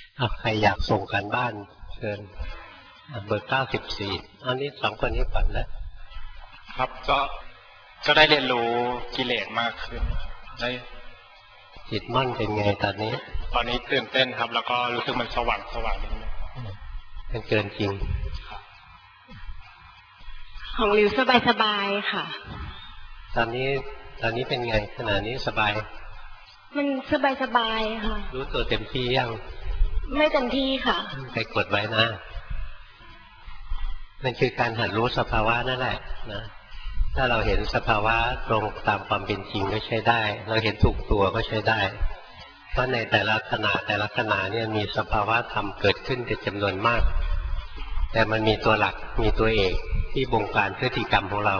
ใครอยากส่งกันบ้านเชิญเบอร์94อันนี้สองคนนี้ก่อนแล้วครับก็ได้เรียนรู้กิเลสมากขึ้นได้จิตมั่นเป็นไงตอนนี้ตื่นเต้นครับแล้วก็รู้สึกมันสว่างนิดนึงมันเกินจริงของริวสบายค่ะตอนนี้เป็นไงขณะนี้สบายมันสบายค่ะรู้ตัวเต็มที่ยังไม่เต็มที่ค่ะไปกดไว้นะมันคือการหัดรู้สภาวะนั่นแหละนะถ้าเราเห็นสภาวะตรงตามความเป็นจริงก็ใช้ได้เราเห็นถูกตัวก็ใช้ได้เพราะในแต่ละขณะเนี่ยมีสภาวะธรรมเกิดขึ้นเป็นจำนวนมากแต่มันมีตัวหลักมีตัวเอกที่บงการพฤติกรรมของเรา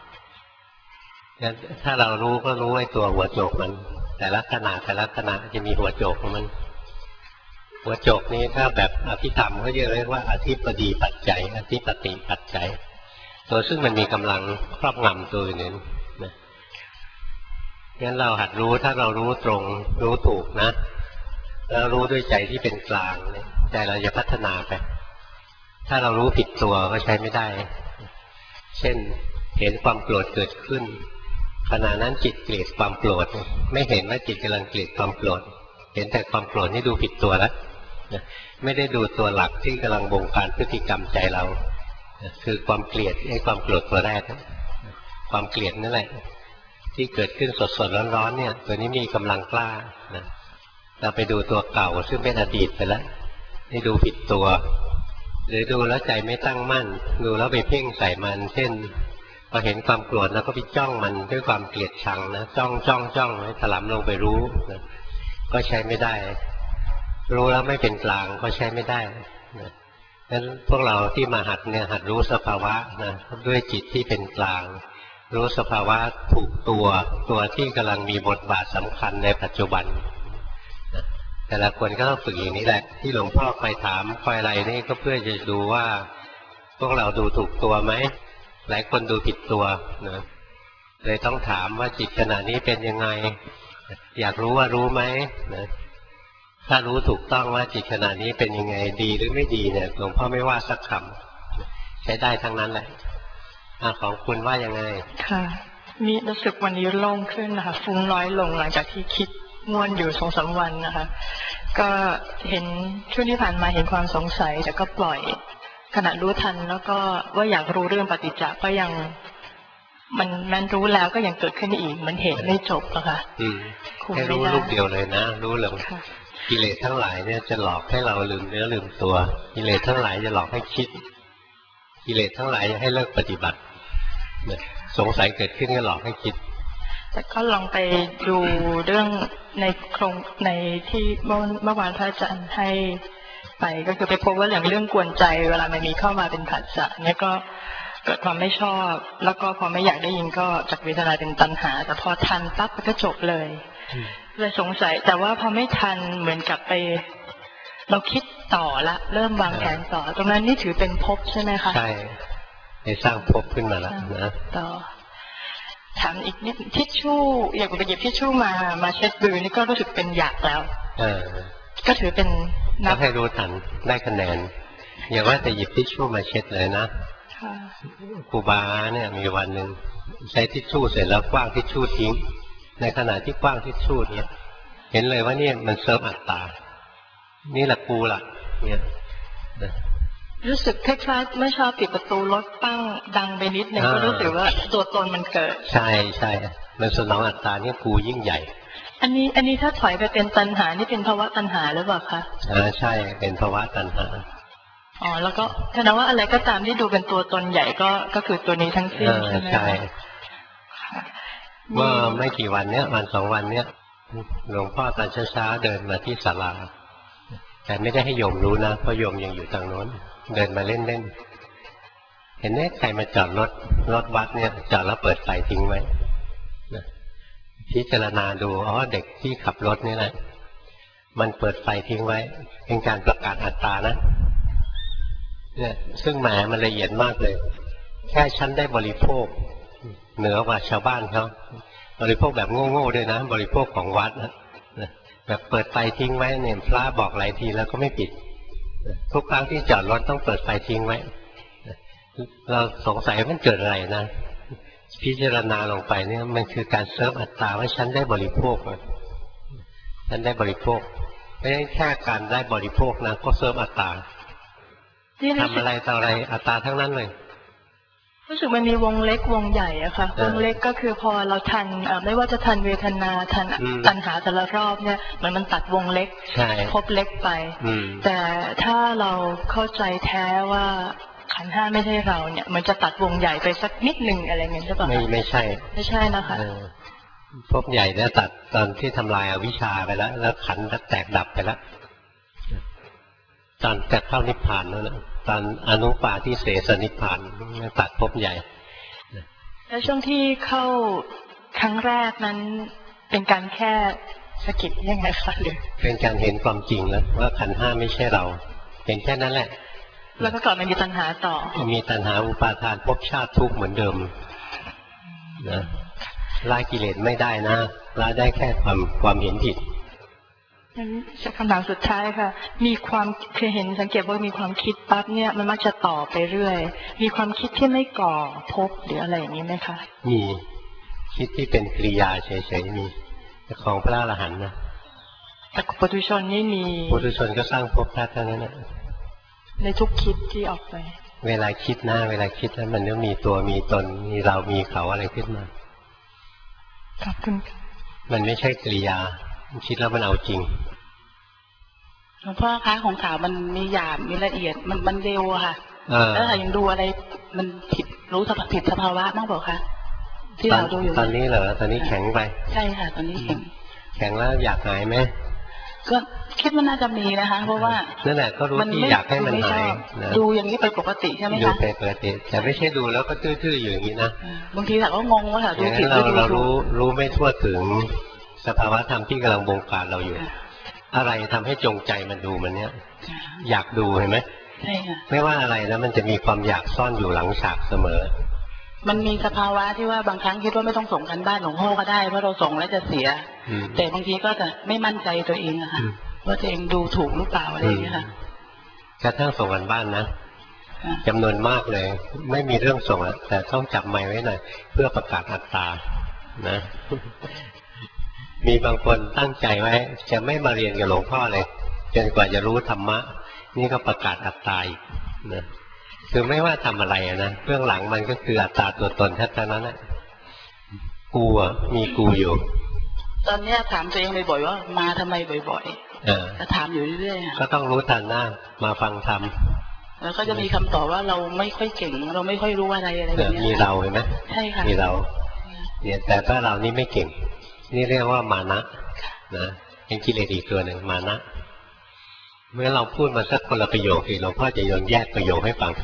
ถ้าเรารู้ก็รู้ไอ้ตัวหัวโจกมันแต่ละขณะจะมีหัวโจกของมันหัวโจกนี้ถ้าแบบอภิธรรมเขาเรียกว่าอธิปดีปัจจัยอธิปติปัจจัยตัวซึ่งมันมีกำลังครอบงำตัวอื่นนะงั้นเราหัดรู้ถ้าเรารู้ตรงรู้ถูกนะแล้วรู้ด้วยใจที่เป็นกลางใจเราจะพัฒนาไปถ้าเรารู้ผิดตัวก็ใช้ไม่ได้เช่นเห็นความโกรธเกิดขึ้นขณะนั้นจิตเกลียดความโกรธไม่เห็นว่าจิตกำลังเกลียดความโกรธเห็นแต่ความโกรธนี่ดูผิดตัวแล้วไม่ได้ดูตัวหลักที่กำลังบงการพฤติกรรมใจเราคือความเกลียดความโกรธตัวแรกความเกลียดนั่นแหละที่เกิดขึ้นสดๆร้อนๆเนี่ยตัวนี้มีกำลังกล้านะเราไปดูตัวเก่าซึ่งเป็นอดีตไปแล้วนี่ดูผิดตัวหรือดูแล้วใจไม่ตั้งมั่นดูแล้วไปเพ่งใส่มันเช่นพอเห็นความโกรธแล้วก็ไปจ้องมันด้วยความเกลียดชังนะจ้องให้ถลำลงไปรู้นะก็ใช้ไม่ได้รู้แล้วไม่เป็นกลางก็ใช้ไม่ได้นะงั้นพวกเราที่มาหัดเนี่ยหัดรู้สภาวะนะด้วยจิตที่เป็นกลางรู้สภาวะถูกตัวที่กำลังมีบทบาทสำคัญในปัจจุบันนะแต่ละคนก็ต้องฝึกอย่างนี้แหละที่หลวงพ่อคอยถามคอยอะไรนี่ก็เพื่อจะดูว่าพวกเราดูถูกตัวไหมหลายคนดูผิดตัวนะเลยต้องถามว่าจิตขณะนี้เป็นยังไงอยากรู้ว่ารู้ไหมนะถ้ารู้ถูกต้องว่าจิตขณะนี้เป็นยังไงดีหรือไม่ดีเนี่ยหลวงพ่อไม่ว่าสักคำใช้ได้ทั้งนั้นแหละของคุณว่ายังไงค่ะมีรู้สึกวันนี้โล่งขึ้นนะคะฟุ้งน้อยลงหลังจากที่คิดง่วนอยู่2-3 วันนะคะก็เห็นช่วงที่ผ่านมาเห็นความสงสัยแต่ก็ปล่อยขณะรู้ทันแล้วก็ว่าอยากรู้เรื่องปฏิจจ์ก็ยังมันรู้แล้วก็ยังเกิดขึ้นอีกมันเหตุไม่จบอะค่ะให้รู้ลูกเดียวเลยนะรู้เลยกิเลสทั้งหลายเนี่ยจะหลอกให้เราลืมเนื้อลืมตัวกิเลสทั้งหลายจะหลอกให้คิดกิเลสทั้งหลายจะให้เลิกปฏิบัติสงสัยเกิดขึ้นก็หลอกให้คิดแต่ก็ลองไปดูเรื่องในที่เมื่อวานพระอาจารย์ให้ไปก็คือไปพบว่าอย่างเรื่องกวนใจเวลามันมีเข้ามาเป็นผัสสะเนี่ยก็เกิดความไม่ชอบแล้วก็พอไม่อยากได้ยินก็จากเวทนาเป็นตัณหาแต่พอทันปั๊บก็จบเลยสงสัยแต่ว่าพอไม่ทันเหมือนกับไปเราคิดต่อละเริ่มวางแผนต่อตรงนั้นนี่ถือเป็นภพใช่ไหมคะใช่ไปสร้างภพขึ้นมาแล้วนะต่อถามอีกนิดทิชชู่อยากไปหยิบทิชชู่มาเช็ดมือนี่ก็รู้สึกเป็นอยากแล้วก็ถือเป็นนับให้รู้ทันได้คะแนนอย่าว่าแต่หยิบทิชชู่มาเช็ดเลยนะครูบาเนี่ยมีวันหนึ่งใช้ทิชชู่เสร็จแล้วกว้างทิชชู่ทิ้งในขณะที่กว้างทิชชู่เนี่ยเห็นเลยว่านี่มันเซิร์ฟอัตตานี่แหละกูล่ะเนี่ยรู้สึกคล้ายๆไม่ชอบปิดประตูรถปั้งดังไปนิดนึงก็รู้สึกว่าตัวตนมันเกิดใช่มันสนองอัตตาเนี่ยกูยิ่งใหญ่อันนี้ถ้าถอยไปเป็นตัณหานี่เป็นภาวะตัณหาหรือเปล่าคะใช่เป็นภาวะตัณหาแล้วก็แสดงว่าอะไรก็ตามที่ดูเป็นตัวตนใหญ่ก็คือตัวนี้ทั้งสิ้นใช่ไหมใช่เมื่อไม่กี่วันเนี้ยวัน2 วันเนี้ยหลวงพ่อตอนเช้าเดินมาที่ศาลาแต่ไม่ได้ให้โยมรู้นะเพราะโยมยังอยู่ทางโน้นเดินมาเล่นเห็นไหมใครมาจอดรถวัดเนี่ยจอดแล้วเปิดไฟทิ้งไว้พิจารณาดูเด็กที่ขับรถนี่แหละมันเปิดไฟทิ้งไว้เป็นการประกาศอัตตานะเนี่ยซึ่งแหมมันละเอียดมากเลยแค่ฉันได้บริโภคเหนือกว่าชาวบ้านเขาบริโภคแบบโง่ๆด้วยนะบริโภคของวัดนะแบบเปิดไฟทิ้งไว้เนี่ยพระบอกหลายทีแล้วก็ไม่ปิดทุกครั้งที่จอดรถต้องเปิดไฟทิ้งไว้เราสงสัยมันเกิดอะไรนะพิจารณาลงไปเนี่ยมันคือการเซิร์ฟอัตตาว่าฉันได้บริโภคฉันได้บริโภคไม่ใช่แค่การได้บริโภคนะก็เซิร์ฟอัตตาทำอะไรต่ออะไรอัตตาทั้งนั้นเลยรู้สึกมันมีวงเล็กวงใหญ่อะค่ะวงเล็กก็คือพอเราทันไม่ว่าจะทันเวทนาทันตัณหาแต่ละรอบเนี่ยมันตัดวงเล็กพบเล็กไปแต่ถ้าเราเข้าใจแท้ว่าขันธ์ห้าไม่ใช่เราเนี่ยมันจะตัดวงใหญ่ไปสักนิดหนึ่งอะไรเงี้ยใช่ปะไม่ใช่นะคะพบใหญ่เนี่ยตัดตอนที่ทำลายอวิชชาไปแล้วขันธ์แตกดับไปแล้วตอนจะเข้านิพพานแล้วนะตอนอนุปาทิเสสนิพพานตัดภพใหญ่แล้วช่วงที่เข้าครั้งแรกนั้นเป็นการแค่สะกิดยังไงคะหรือเป็นการเห็นความจริงแล้วว่าขันธ์ห้าไม่ใช่เราเห็นแค่นั้นแหละแล้วก็ก่อนมันมีตัณหาต่อมีตัณหาอุปาทานภพชาติทุกข์เหมือนเดิมนะละกิเลสไม่ได้นะละได้แค่ความเห็นผิดคำถามสุดท้ายค่ะมีความเคยเห็นสังเกตว่ามีความคิดปั๊บเนี่ยมันมักจะต่อไปเรื่อยมีความคิดที่ไม่ก่อภพหรืออะไรอย่างนี้ไหมคะมีคิดที่เป็นกิริยาเฉยๆมีของพระอรหันต์นะแต่ปุถุชนนี่มีปุถุชนก็สร้างภพชาติทั้งนั้นนะในทุกคิดที่ออกไปเวลาคิดนะเวลาคิดแล้วมันก็มีตัวมีตนมีเรามีเขาอะไรขึ้นมาขอบคุณมันไม่ใช่กิริยาคิดแล้วมันเอาจริงหลวงพ่อคะของขาวมันมีหยาบมีละเอียดมันเร็วอะค่ะแล้วถ้ายังดูอะไรมันผิดรู้ผิดสภาวะบ้างเปล่าคะที่เราดูอยู่ตอนนี้เหรอตอนนี้แข็งไปใช่ค่ะตอนนี้แข็งแล้วอยากหายไหมก็คิดว่าน่าจะมีนะคะเพราะว่านั่นแหละก็รู้ที่อยากให้มันหายดูอย่างนี้ไปปกติใช่ไหมคะดูไปปกติแต่ไม่ใช่ดูแล้วก็ทื่อๆอยู่อย่างนี้นะบางทีแต่ก็งงว่าดูผิดเรารู้ไม่ทั่วถึงสภาวะธรรมที่กำลังบงการเราอยู่อะไรทำให้จงใจมันดูมันเนี้ยอยากดูเห็นไหมใช่ค่ะไม่ว่าอะไรนะมันจะมีความอยากซ่อนอยู่หลังฉากเสมอมันมีสภาวะที่ว่าบางครั้งคิดว่าไม่ต้องส่งกันบ้านหลวงพ่อก็ได้เพราะเราส่งแล้วจะเสียแต่บางทีก็จะไม่มั่นใจตัวเองอะค่ะว่าตัวเองดูถูกหรือเปล่าอะไรอย่างเงี้ยค่ะกระทั่งส่งกันบ้านนะจำนวนมากเลยไม่มีเรื่องส่งแล้วแต่ต้องจับไมค์ไว้หน่อยเพื่อประกาศอัตตานะมีบางคนตั้งใจไว้จะไม่มาเรียนกับหลวงพ่อเลยจนกว่าจะรู้ธรรมะนี่ก็ประกาศอัตตาอีกนะคือไม่ว่าทำอะไรนะเบื้องหลังมันก็คืออัตตาตัวตนแท้ๆนั้นแหละกูมีกูอยู่ตอนนี้ถามตัวเองบ่อยๆว่ามาทำไมบ่อยๆจะถามอยู่เรื่อยๆก็ต้องรู้ทันหน้ามาฟังธรรมแล้วก็จะมีคำตอบว่าเราไม่ค่อยเก่งเราไม่ค่อยรู้อะไรแบบนี้มีเราเห็นไหมใช่ค่ะมีเราเนี่ยแต่ถ้าเรานี่ไม่เก่งนี่เรียกว่ามานะนะเป็นกิเลสอีกตัวหนึ่งมานะเมื่อเราพูดมาสักคนละประโยคอีกหลวงพ่อจะโยนแยกประโยคให้ฟัง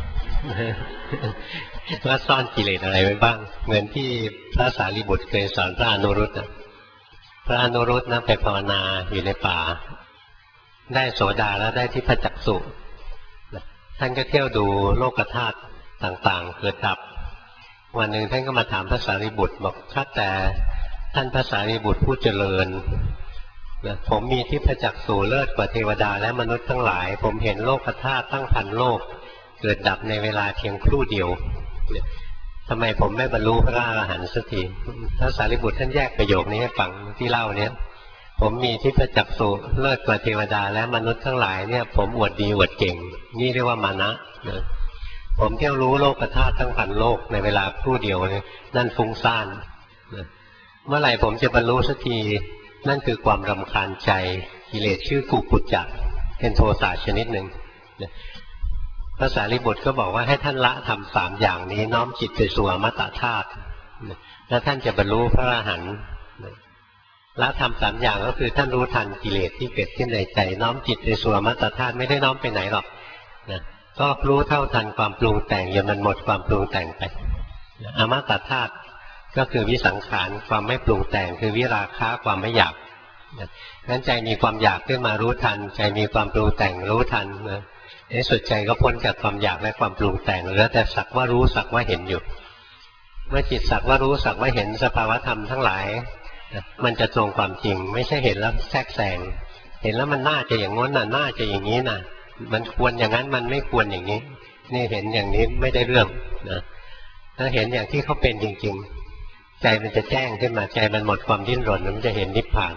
ว่าซ่อนกิเลสอะไรไว้บ้างเหมือนที่พระสารีบุตรเคยสอนพระอนุรุตนะพระอนุรุตนะไปภาวนาอยู่ในป่าได้โสดาแล้วได้ที่พระจักษุท่านก็เที่ยวดูโลกธาตุต่างๆเกิดดับวันหนึ่งท่านก็มาถามพระสารีบุตรบอกข้าแต่ท่านพระสารีบุตรผู้เจริญผมมีที่พระจักษุเลิศกว่าเทวดาและมนุษย์ทั้งหลายผมเห็นโลกธาตุตั้งพันโลกเกิดดับในเวลาเพียงครู่เดียวทำไมผมไม่บรรลุพระอรหันต์สักทีพระสารีบุตรท่านแยกประโยคนี้ให้ฟังที่เล่าเนี้ยผมมีที่พระจักษุเลิศกว่าเทวดาและมนุษย์ทั้งหลายเนี่ยผมอวดดีอวดเก่งนี่เรียกว่ามานะผมเที่ยวรู้โลกธาตุทั้งพันโลกในเวลาครู่เดียวนั่นฟุ้งซ่านเมื่อไหร่ผมจะบรรลุสักทีนั่นคือความรำคาญใจกิเลสชื่อกุกุจจะเป็นโทสะชนิดหนึ่งพระสารีบุตรก็บอกว่าให้ท่านละทำ3อย่างนี้น้อมจิตไปสู่อมตะธาตุแล้วท่านจะบรรลุพระอรหันต์ละทำ3อย่างก็คือท่านรู้ทันกิเลสที่เกิดขึ้นในใจน้อมจิตไปสู่อมตะธาตุไม่ได้น้อมไปไหนหรอกนะก็รู้เท่าทันความปรุงแต่งจนมันหมดความปรุงแต่งไปอมตะธาตุก็คือวิสังขารความไม่ปรุงแต่งคือวิราคะความไม่อยากนั้นใจมีความอยากขึ้นมารู้ทันใจมีความปรุงแต่งรู้ทันในสุดใจก็พ้นจากความอยากและความปรุงแต่งเหลือแต่สักว่ารู้สักว่าเห็นอยู่เมื่อจิตสักว่ารู้สักว่าเห็นสภาวะธรรมทั้งหลายมันจะตรงความจริงไม่ใช่เห็นแล้วแทรกแซงเห็นแล้วมันน่าจะอย่างง้นน่ะน่าจะอย่างนี้น่ะมันควรอย่างนั้นมันไม่ควรอย่างนี้นี่เห็นอย่างนี้ไม่ได้เรื่องนะถ้าเห็นอย่างที่เขาเป็นจริงๆใจมันจะแจ้งขึ้นมาใจมันหมดความดิ้นรนมันจะเห็นนิพพาน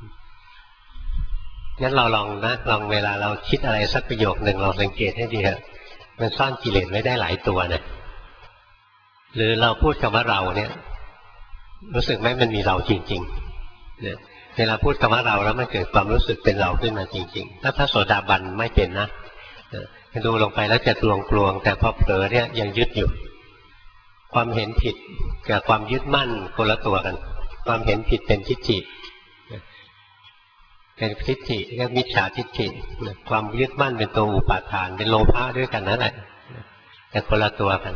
งั้นเราลองนะลองเวลาเราคิดอะไรสักประโยคหนึ่งเราสังเกตให้ดีฮะมันซ่อนกิเลสไว้ได้หลายตัวนะหรือเราพูดคำว่าเราเนี่ยรู้สึกไหมมันมีเราจริงๆเนี่ยเวลาพูดคำว่าเราแล้วมันเกิดความรู้สึกเป็นเราขึ้นมาจริงๆถ้าพระโสดาบันไม่เป็นนะดูลงไปแล้วจะกลวงๆแต่พอเผลอเนี่ยยังยึดอยู่ความเห็นผิดกับความยึดมั่นคนละตัวกันความเห็นผิดเป็นทิฏฐิเป็นทิฏฐิเรียกมิจฉาทิฏฐิความยึดมั่นเป็นตัวอุปาทานเป็นโลภะด้วยกันนั่นแหละแต่คนละตัวกัน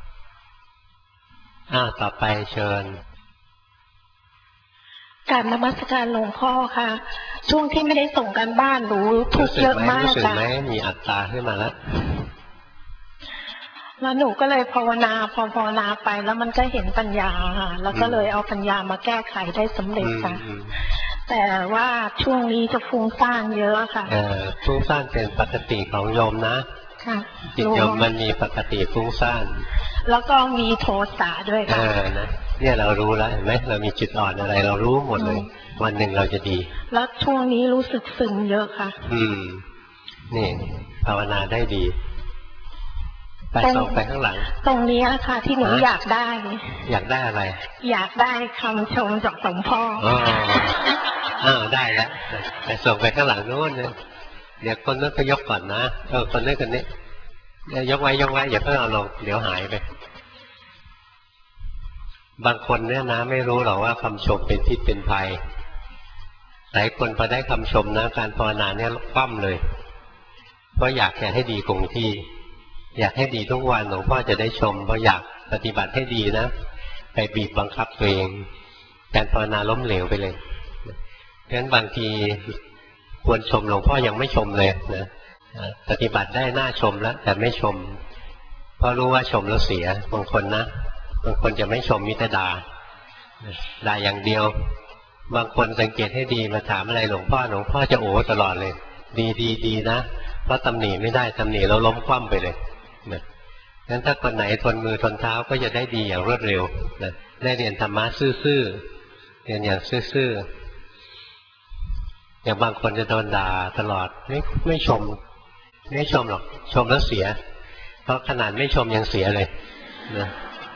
ต่อไปเชิญกราบนมัสการหลวงพ่อค่ะช่วงที่ไม่ได้ส่งกันบ้านหนูทุกข์เยอะมากค่ะรู้สึกไหมมีอัตตาขึ้นมาแล้วหนูก็เลยภาวนาพอภาวนาไปแล้วมันก็เห็นปัญญาค่ะแล้วก็เลยเอาปัญญามาแก้ไขได้สำเร็จค่ะแต่ว่าช่วงนี้จะฟุ้งซ่านเยอะค่ะฟุ้งซ่านเป็นปกติของโยมนะจิตโยมมันมีปกติฟุ้งซ่านแล้วก็มีโทสะด้วยค่ะนะเนี่ยเรารู้แล้วเห็นไหมเรามีจุดอ่อนอะไรเรารู้หมดเลยวันหนึ่งเราจะดีแล้วช่วงนี้รู้สึกซึมเยอะค่ะนี่ภาวนาได้ดีไปส่งไปข้างหลังตรงนี้ค่ะที่หนูอยากได้อะไรอยากได้คำชมจากหลวงพ่อได้แล้วไปส่งไปข้างหลังโน้นเนี่ยเดี๋ยวคนนั้นก็ยกก่อนนะคนนั้นคนนี้ยกไว้อย่าเพิ่งเอาลงเดี๋ยวหายไปบางคนเนี่ยนะไม่รู้หรอกว่าคำชมเป็นพิษเป็นภัยหลายคนพอได้คำชมนะการภาวนาเนี่ยคว่ำเลยเพราะอยากจะให้ดีคงที่อยากให้ดีทุกวันหลวงพ่อจะได้ชมเพราะอยากปฏิบัติให้ดีนะไปบีบบังคับตัวเองการภาวนาล้มเหลวไปเลยงั้นบางทีควรชมหลวงพ่อยังไม่ชมเลยนะปฏิบัติได้น่าชมแล้วแต่ไม่ชมเพราะรู้ว่าชมแล้วเสียบางคนนะบางคนจะไม่ชมมิตรด่าอย่างเดียวบางคนสังเกตให้ดีมาถามอะไรหลวงพ่อจะโอ้ตลอดเลยดีนะเพราะตำหนิไม่ได้ตำหนิแล้วล้มคว่ำไปเลยนะงั้นถ้าคนไหนทนมือทนเท้าก็จะได้ดีอย่างรวดเร็วนะได้เรียนธรรมะซื่อๆเรียนอย่างซื่อๆอย่างบางคนจะโดนด่าตลอดไม่ชมหรอกชมแล้วเสียเพราะขนาดไม่ชมยังเสียเลยนะ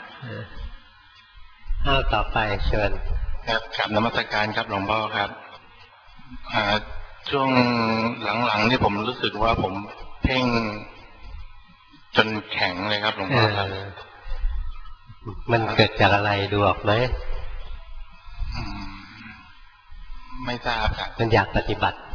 ต่อไปเชิญครับกราบนมัสการครับหลวงพ่อครับช่วงหลังๆนี่ผมรู้สึกว่าผมเพ่งจนแข็งเลยครับหลวงพ่อครับมันเกิดจากอะไรดูออกไหมไม่ทราบครับมันอยากปฏิบัติ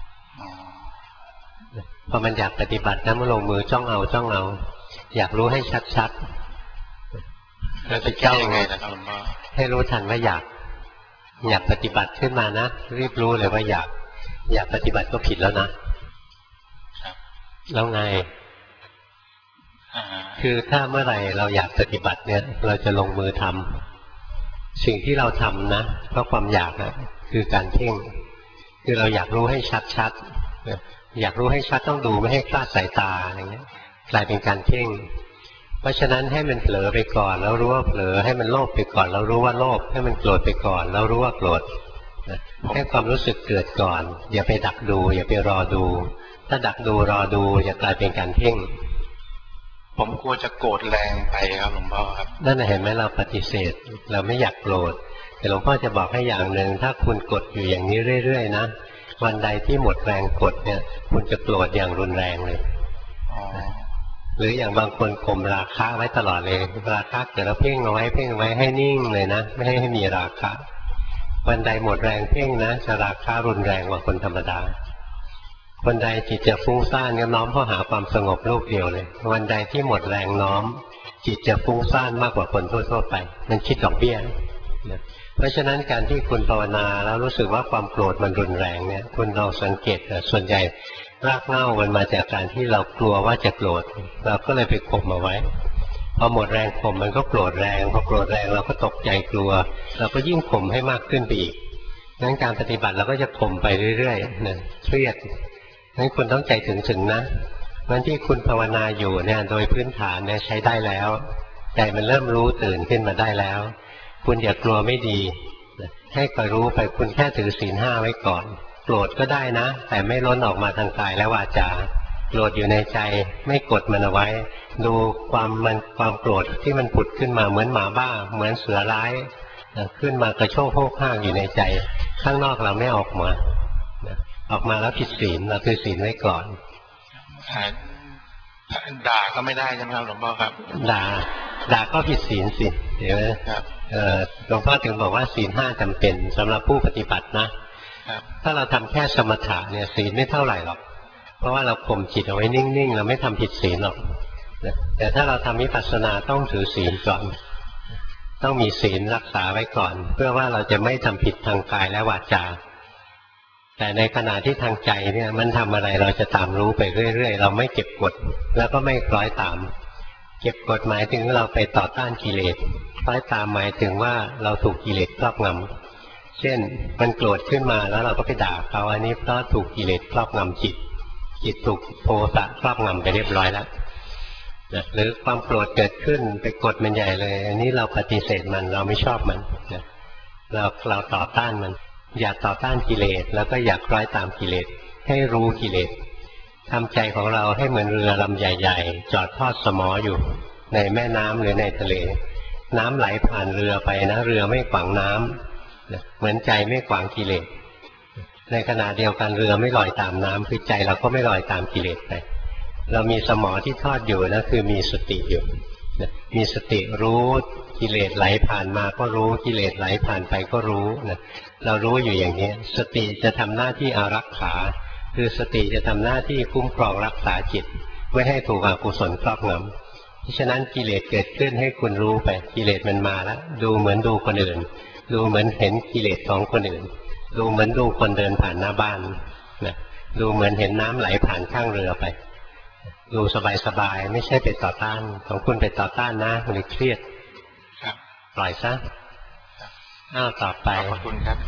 พอมันอยากปฏิบัตินะมันลงมือจ้องเอาอยากรู้ให้ชัดๆแล้วจะแก้ยังไงนะครับหลวงพ่อให้รู้ทันว่าอยากปฏิบัติขึ้นมานะรีบรู้เลยว่าอยากปฏิบัติก็ผิดแล้วนะแล้วไงคือถ้าเมื่อไหร่เราอยากปฏิบัติเนี่ยเราจะลงมือทำสิ่งที่เราทำนะเพราะความอยากนะคือการเพ่งคือเราอยากรู้ให้ชัดอยากรู้ให้ชัดต้องดูไม่ให้คลาดสายตาอย่างเงี้ยกลายเป็นการเพ่งเพราะฉะนั้นให้มันเผลอไปก่อนแล้วรู้ว่าเผลอให้มันโลภไปก่อนแล้วรู้ว่าโลภให้มันโกรธไปก่อนแล้วรู้ว่าโกรธให้ความรู้สึกเกิดก่อนอย่าไปดักดูอย่าไปรอดูถ้าดักดูรอดูจะกลายเป็นการเพ่งผมกลัวจะโกรธแรงไปครับหลวงพ่อครับนั่นเห็นไหมเราปฏิเสธเราไม่อยากโกรธแต่หลวงพ่อจะบอกให้อย่างหนึ่งถ้าคุณกดอยู่อย่างนี้เรื่อยๆนะวันใดที่หมดแรงกดเนี่ยคุณจะโกรธอย่างรุนแรงเลยหรืออย่างบางคนข่มราคะไว้ตลอดเลยราคะเกิดแล้วเพ่งเอาไว้ให้นิ่งเลยนะไม่ให้มีราคะวันใดหมดแรงเพ่งนะจะราคะรุนแรงกว่าคนธรรมดาวันใดจิตจะฟุ้งซ่านก็น้อมเข้าหาความสงบลูกเดียวเลยวันใดที่หมดแรงน้อมจิตจะฟุ้งซ่านมากกว่าคนทั่วๆไปมันคิดดอกเบี้ยนะเพราะฉะนั้นการที่คุณภาวนาแล้วรู้สึกว่าความโกรธมันรุนแรงเนี่ยคุณลองสังเกตส่วนใหญ่รากเหง้ามันมาจากการที่เรากลัวว่าจะโกรธเราก็เลยไปข่มเอาไว้พอหมดแรงข่มมันก็โกรธแรงพอโกรธแรงเราก็ตกใจกลัวเราก็ยิ่งข่มให้มากขึ้นไปอีกงั้นการปฏิบัติเราก็จะข่มไปเรื่อยๆนะเครียดงั้นคุณต้องใจถึงนะงั้นที่คุณภาวนาอยู่เนี่ยโดยพื้นฐานเนี่ยใช้ได้แล้วใจมันเริ่มรู้ตื่นขึ้นมาได้แล้วคุณอย่ากลัวไม่ดีให้คอยรู้ไปคุณแค่ถือศีล 5ไว้ก่อนโกรธก็ได้นะแต่ไม่ล้นออกมาทางกายและวาจาโกรธอยู่ในใจไม่กดมันเอาไว้ดูความโกรธที่มันผุดขึ้นมาเหมือนหมาบ้าเหมือนเสือร้ายขึ้นมากระโชกโฮกห้างอยู่ในใจข้างนอกเราไม่ออกมาออกมาแล้วผิดศีลเราถือศีลไว้ก่อนด่าก็ไม่ได้ใช่ไหมครับหลวงพ่อครับด่าก็ผิดศีลสิเห็นไหมหลวงพ่อถึงบอกว่าศีล 5จำเป็นสำหรับผู้ปฏิบัตินะถ้าเราทำแค่สมถะเนี่ยศีลไม่เท่าไหร่หรอกเพราะว่าเราข่มจิตเอาไว้นิ่งๆเราไม่ทำผิดศีลหรอกแต่ถ้าเราทำวิปัสสนาต้องถือศีลก่อนต้องมีศีลรักษาไว้ก่อนเพื่อว่าเราจะไม่ทำผิดทางกายและวาจาแต่ในขณะที่ทางใจเนี่ยมันทำอะไรเราจะตามรู้ไปเรื่อยๆเราไม่เก็บกดแล้วก็ไม่คล้อยตามเก็บกดหมายถึงเราไปต่อต้านกิเลสคล้อยตามหมายถึงว่าเราถูกกิเลสครอบงำเช่นมันโกรธขึ้นมาแล้วเราก็ไปด่าเขาอันนี้เพราะถูกกิเลสครอบงำจิตถูกโทสะครอบงำไปเรียบร้อยแล้วหรือความโกรธเกิดขึ้นไปกดมันใหญ่เลยอันนี้เราปฏิเสธมันเราไม่ชอบมันเราต่อต้านมันอย่าต่อต้านกิเลสแล้วก็อย่าคล้อยตามกิเลสให้รู้กิเลสทำใจของเราให้เหมือนเรือลำใหญ่ๆจอดทอดสมออยู่ในแม่น้ำหรือในทะเลน้ำไหลผ่านเรือไปนะเรือไม่ขวางน้ำเหมือนใจไม่ขวางกิเลสในขณะเดียวกันเรือไม่ลอยตามน้ำคือใจเราก็ไม่ลอยตามกิเลสไปเรามีสมอที่ทอดอยู่นะคือมีสติอยู่มีสติรู้กิเลสไหลผ่านมาก็รู้กิเลสไหลผ่านไปก็รู้นะเรารู้อยู่อย่างนี้สติจะทำหน้าที่อารักขาคือสติจะทำหน้าที่คุ้มครองรักษาจิตไม่ให้ถูกอกุศลครอบงำเพราะฉะนั้นกิเลสเกิดขึ้นให้คุณรู้ไปกิเลสมันมาแล้วดูเหมือนดูคนอื่นดูเหมือนเห็นกิเลสของคนอื่นดูเหมือนดูคนเดินผ่านหน้าบ้านนะดูเหมือนเห็นน้ำไหลผ่านข้างเรือไปดูสบายๆไม่ใช่ไปต่อต้านของคุณไปต่อต้านนะมันเครียดปล่อยซะต่อไปขอบคุณครับ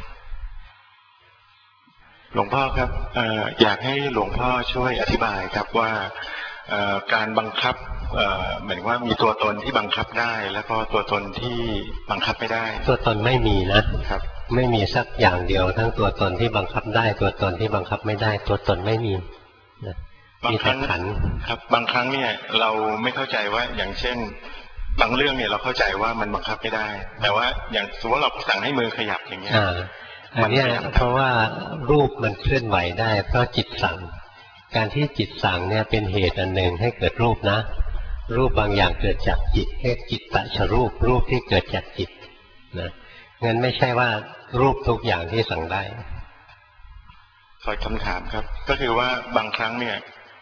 หลวงพ่อครับอยากให้หลวงพ่อช่วยอธิบายครับว่าการบังคับเหมือนว่ามีตัวตนที่บังคับได้แล้วก็ตัวตนที่บังคับไม่ได้ตัวตนไม่มีนะครับไม่มีสักอย่างเดียวทั้งตัวตนที่บังคับได้ตัวตนที่บังคับไม่ได้ตัวตนไม่มีบางครั้งครับบางครั้งเนี่ยเราไม่เข้าใจว่าอย่างเช่นบางเรื่องเนี่ยเราเข้าใจว่ามันบังคับไม่ได้แต่ว่าอย่างสมมติเราสั่งให้มือขยับอย่างเงี้ยอันนี้เพราะว่ารูปมันเคลื่อนไหวได้เพราะจิตสั่งการที่จิตสั่งเนี่ยเป็นเหตุอันหนึ่งให้เกิดรูปนะรูปบางอย่างเกิดจากจิตเรียกจิตตชรูปรูปที่เกิดจากจิตนะงั้นไม่ใช่ว่ารูปทุกอย่างที่สั่งได้ขอคำถามครับก็คือว่าบางครั้งเนี่ย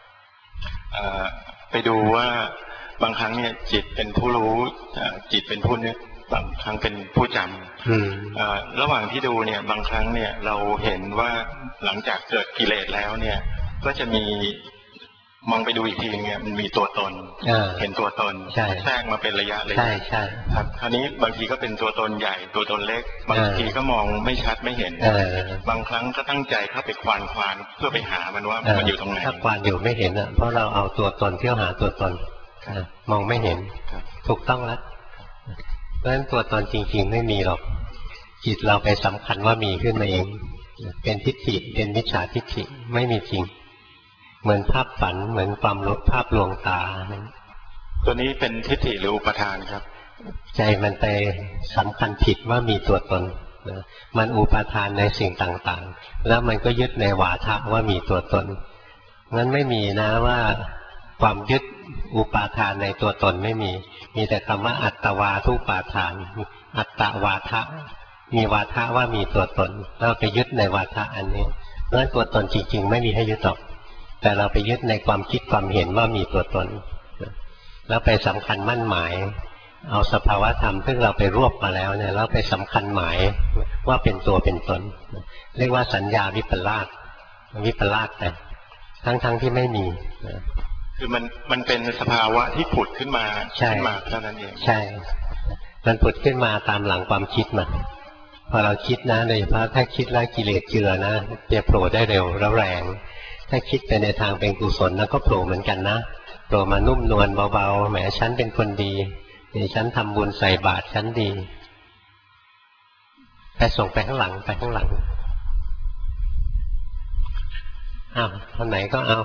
ไปดูว่าบางครั้งเนี่ยจิตเป็นผู้รู้จิตเป็นผู้นึกบางครั้งเป็นผู้จำระหว่างที่ดูเนี่ยบางครั้งเนี่ยเราเห็นว่าหลังจากเกิดกิเลสแล้วเนี่ยก็จะมีมองไปดูอีกทีเนี่ยมันมีตัวตนเห็นตัวตนแทรกมาเป็นระยะเลยใช่ครับคราวนี้บางทีก็เป็นตัวตนใหญ่ตัวตนเล็กบางทีก็มองไม่ชัดไม่เห็นบางครั้งก็ตั้งใจเข้าไปควานเพื่อไปหามันว่ามันอยู่ตรงไหนถ้าควานอยู่ไม่เห็นเพราะเราเอาตัวตนเที่ยวหาตัวตนมองไม่เห็นถูกต้องแล้วเพราะฉะนั้นตัวตนจริงๆไม่มีหรอกจิตเราไปสำคัญว่ามีขึ้นมาเองเป็นทิฏฐิเป็นมิจฉาทิฏฐิไม่มีจริงเหมือนภาพฝันเหมือนความรู้ภาพลวงตาตัวนี้เป็นทิฏฐิหรืออุปทานครับใจมันไปสำคัญผิดว่ามีตัวตนมันอุปทานในสิ่งต่างๆแล้วมันก็ยึดในวาทะว่ามีตัวตนงั้นไม่มีนะว่าความยึดอุปาทานในตัวตนไม่มีแต่คำว่าอัตตวาทุปาทานอัตตวาทะมีวาทะว่ามีตัวตนเราไปยึดในวาทะอันนี้เพราะฉะนั้นตัวตนจริงๆไม่มีให้ยึดหรอกแต่เราไปยึดในความคิดความเห็นว่ามีตัวตนแล้วไปสำคัญมั่นหมายเอาสภาวะธรรมซึ่งเราไปรวบมาแล้วเนี่ยแล้วไปสำคัญหมายว่าเป็นตัวเป็นตนเรียกว่าสัญญาวิปลาสแต่ทั้งที่ไม่มีคือมันเป็นสภาวะที่ผุดขึ้นมาเท่านั้นเองใช่มันผุดขึ้นมาตามหลังความคิดมาพอเราคิดนะโดยเฉพาะถ้าคิดแล้วกิเลสเจือนะจะโผล่ได้เร็วแล้วแรงถ้าคิดไปในทางเป็นกุศลแล้วก็โผล่เหมือนกันนะโผล่มานุ่มนวลเบาๆแหมฉันเป็นคนดีฉันทำบุญใส่บาตรฉันดีไปส่งไปข้างหลังไปข้างหลังอ้าวคนไหนก็เอา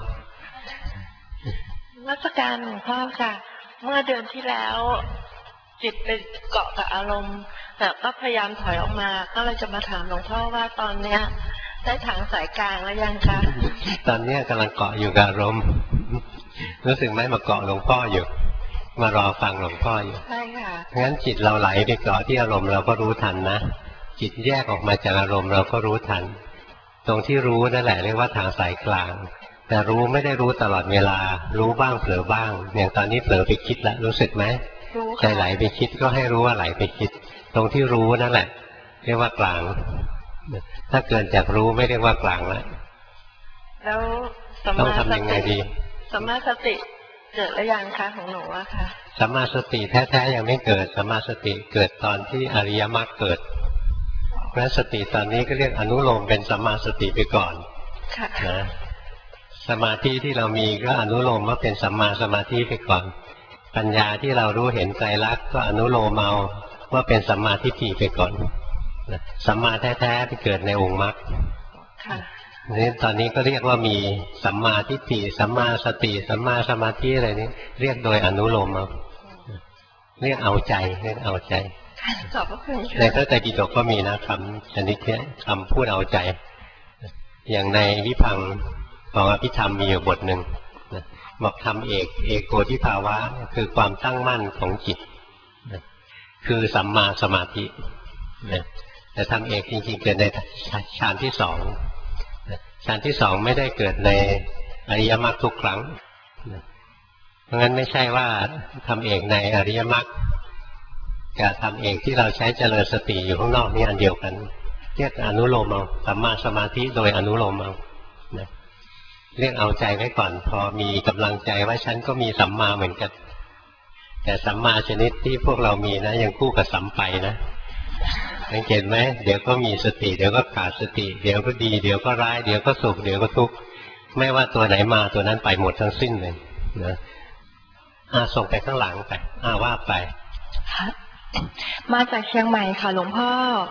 รัชการหลวงพ่อค่ะเมื่อเดือนที่แล้วจิตไปเกาะกับอารมณ์แต่ก็พยายามถอยออกมาก็เลยจะมาถามหลวงพ่อว่าตอนเนี้ยได้ทางสายกลางแล้วยังคะตอนนี้กำลังเกาะอยู่กับอารมณ์รู้สึกไหมมาเกาะหลวงพ่ออยู่มารอฟังหลวงพ่ออยู่ใช่ค่ะงั้นจิตเราไหลไปเกาะที่อารมณ์เราก็รู้ทันนะจิตแยกออกมาจากอารมณ์เราก็รู้ทันตรงที่รู้นั่นแหละเรียกว่าทางสายกลางแต่รู้ไม่ได้รู้ตลอดเวลารู้บ้างเผลอบ้างอย่างตอนนี้เผลอไปคิดแล้วรู้สึกไหมใจไหลไปคิดก็ให้รู้ว่าไหลไปคิดตรงที่รู้นั่นแหละเรียกว่ากลางถ้าเกินจากรู้ไม่เรียกว่ากลางแล้วต้องทำยังไงดีสัมมาสติเกิดแล้วยังคะของหนูอะค่ะสัมมาสติแท้ๆยังไม่เกิดสัมมาสติเกิดตอนที่อริยมรรคเกิดเพราะสติตอนนี้ก็เรียกอนุโลมเป็นสัมมาสติไปก่อนนะสมาธิที่เรามีก็อนุโลมว่าเป็นสัมมาสมาธิไปก่อนปัญญาที่เรารู้เห็นไตรลักษณ์ก็อนุโลมเอาว่าเป็นสัมมาทิฏฐิไปก่อนสัมมาแท้ๆไปเกิดในองค์มรรคนี่ตอนนี้ก็เรียกว่ามีสัมมาทิฏฐิสัมมาสติสัมมาสมาธิอะไรนี้เรียกโดยอนุโลมเอาเรียกเอาใจเรียกเอาใจในพระไตรปิฎกก็มีนะคำชนิดนี้คำพูดเอาใจอย่างในวิพังค์ของอภิธรรมมีอยู่บทหนึ่งบอกทำเอกโกทิภาวะคือความตั้งมั่นของจิตคือสัมมาสมาธิแต่ทำเอกจริงๆเกิดในฌานที่สองฌานที่สองไม่ได้เกิดในอริยมรรคทุกครั้งเพราะงั้นไม่ใช่ว่าทำเอกในอริยมรรคกับทำเอกที่เราใช้เจริญสติอยู่ข้างนอกนี่อันเดียวกันเรียกอนุโลมเอาสัมมาสมาธิโดยอนุโลมเอาเรียกเอาใจไว้ก่อนพอมีกำลังใจว่าฉันก็มีสัมมาเหมือนกันแต่สัมมาชนิดที่พวกเรามีนะยังคู่กับสัมไปนะสังเกตไหมเดี๋ยวก็มีสติเดี๋ยวก็ขาดสติเดี๋ยวก็ดีเดี๋ยวก็ร้ายเดี๋ยวก็สุขเดี๋ยวก็ทุกข์ไม่ว่าตัวไหนมาตัวนั้นไปหมดทั้งสิ้นเลยนะส่งไปข้างหลังไปว่าไปมาจากเชียงใหม่ค่ะหลวงพ่อ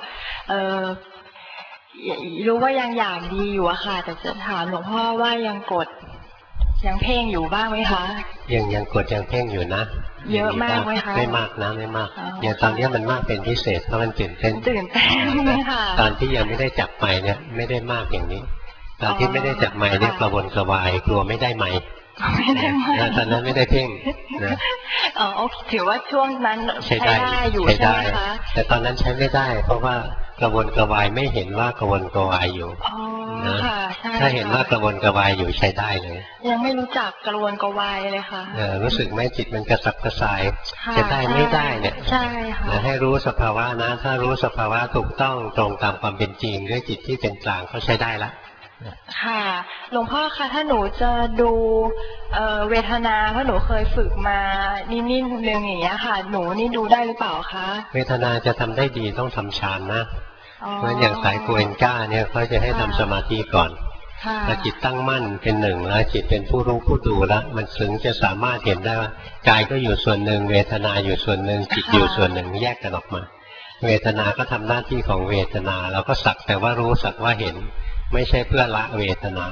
รู้ว่ายังอยากดีอยู่อะค่ะแต่จะถามหลวงพ่อว่ายังกดยังเพ่งอยู่บ้างไหมคะยังกดยังเพ่งอยู่นะเยอะมากไหมคะไม่มากนะไม่มากอย่างตอนนี้มันมากเป็นพิเศษเพราะมันตื่นเต้นค่ะตอนที่ยังไม่ได้จับไมค์เนี่ยไม่ได้มากอย่างนี้ตอนที่ไม่ได้จับไมค์เนี่ยกระวนกระวายกลัวไม่ได้ไมค์ตอนนั้นไม่ได้เพ่งนะถือว่าช่วงนั้นใช้ได้อยู่ใช่ไหมคะแต่ตอนนั้นใช้ไม่ได้เพราะว่ากระวนกระวายไม่เห็นว่ากระวนกระวายอยู่นะถ้าเห็นว่ากระวนกระวายอยู่ใช้ได้เลยยังไม่รู้จักกระวนกระวายเลยค่ะรู้สึกไหมจิตมันกระสับกระส่ายจะได้ไม่ได้เนี่ยใช่ค่ะให้รู้สภาวะนะถ้ารู้สภาวะถูกต้องตรงตามความเป็นจริงด้วยจิตที่เป็นกลางก็ใช้ได้ละค่ะหลวงพ่อคะถ้าหนูจะดูเวทนาเพราะหนูเคยฝึกมานิดนึงอย่างเงี้ยค่ะหนูนี่ดูได้หรือเปล่าคะเวทนาจะทำได้ดีต้องทำฌานนะเพราะอย่างสายโกเอนก้าเนี่ยเขาจะให้ทำสมาธิก่อนถ้าจิตตั้งมั่นเป็นหนึ่งแล้วจิตเป็นผู้รู้ผู้ดูแล้วมันถึงจะสามารถเห็นได้ว่ากายก็อยู่ส่วนหนึ่งเวทนาอยู่ส่วนหนึ่งจิตอยู่ส่วนหนึ่งแยกกันออกมาเวทนาก็ทำหน้าที่ของเวทนาแล้วก็สักแต่ว่ารู้สักว่าเห็นไม่ใช่เพื่อละเวทนา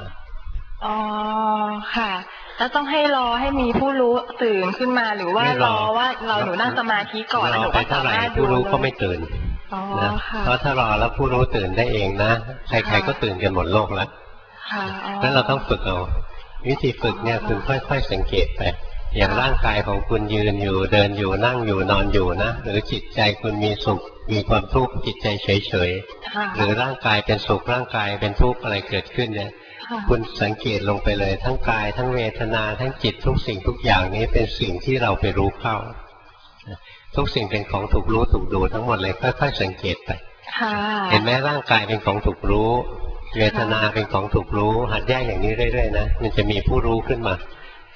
ค่ะแล้วต้องให้รอให้มีผู้รู้ตื่นขึ้นมาหรือว่ารอว่าหนูนั่งสมาธิก่อนแล้วหนูก็สามารถดูผู้รู้ก็ไม่ตื่นนะเพราะถ้ารอแล้วผู้รู้ตื่นได้เองนะใครๆก็ตื่นกันหมดโลกแล้วนั้นเราต้องฝึกเอาวิธีฝึกเนี่ยคุณค่อยๆสังเกตไปอย่างร่างกายของคุณยืนอยู่เดินอยู่นั่งอยู่นอนอยู่นะหรือจิตใจคุณมีสุขมีความทุกข์จิตใจเฉยๆหรือร่างกายเป็นสุขร่างกายเป็นทุกข์อะไรเกิดขึ้นเนี่ยคุณสังเกตลงไปเลยทั้งกายทั้งเวทนาทั้งจิตทุกสิ่งทุกอย่างนี้เป็นสิ่งที่เราไปรู้เข้าทุกสิ่งเป็นของถูกรู้ถูกดูทั้งหมดเลยค่อยๆสังเกตไปเห็นไหมร่างกายเป็นของถูกรู้เวทนาเป็นของถูกรู้หัดแยกอย่างนี้เรื่อยๆนะมันจะมีผู้รู้ขึ้นมา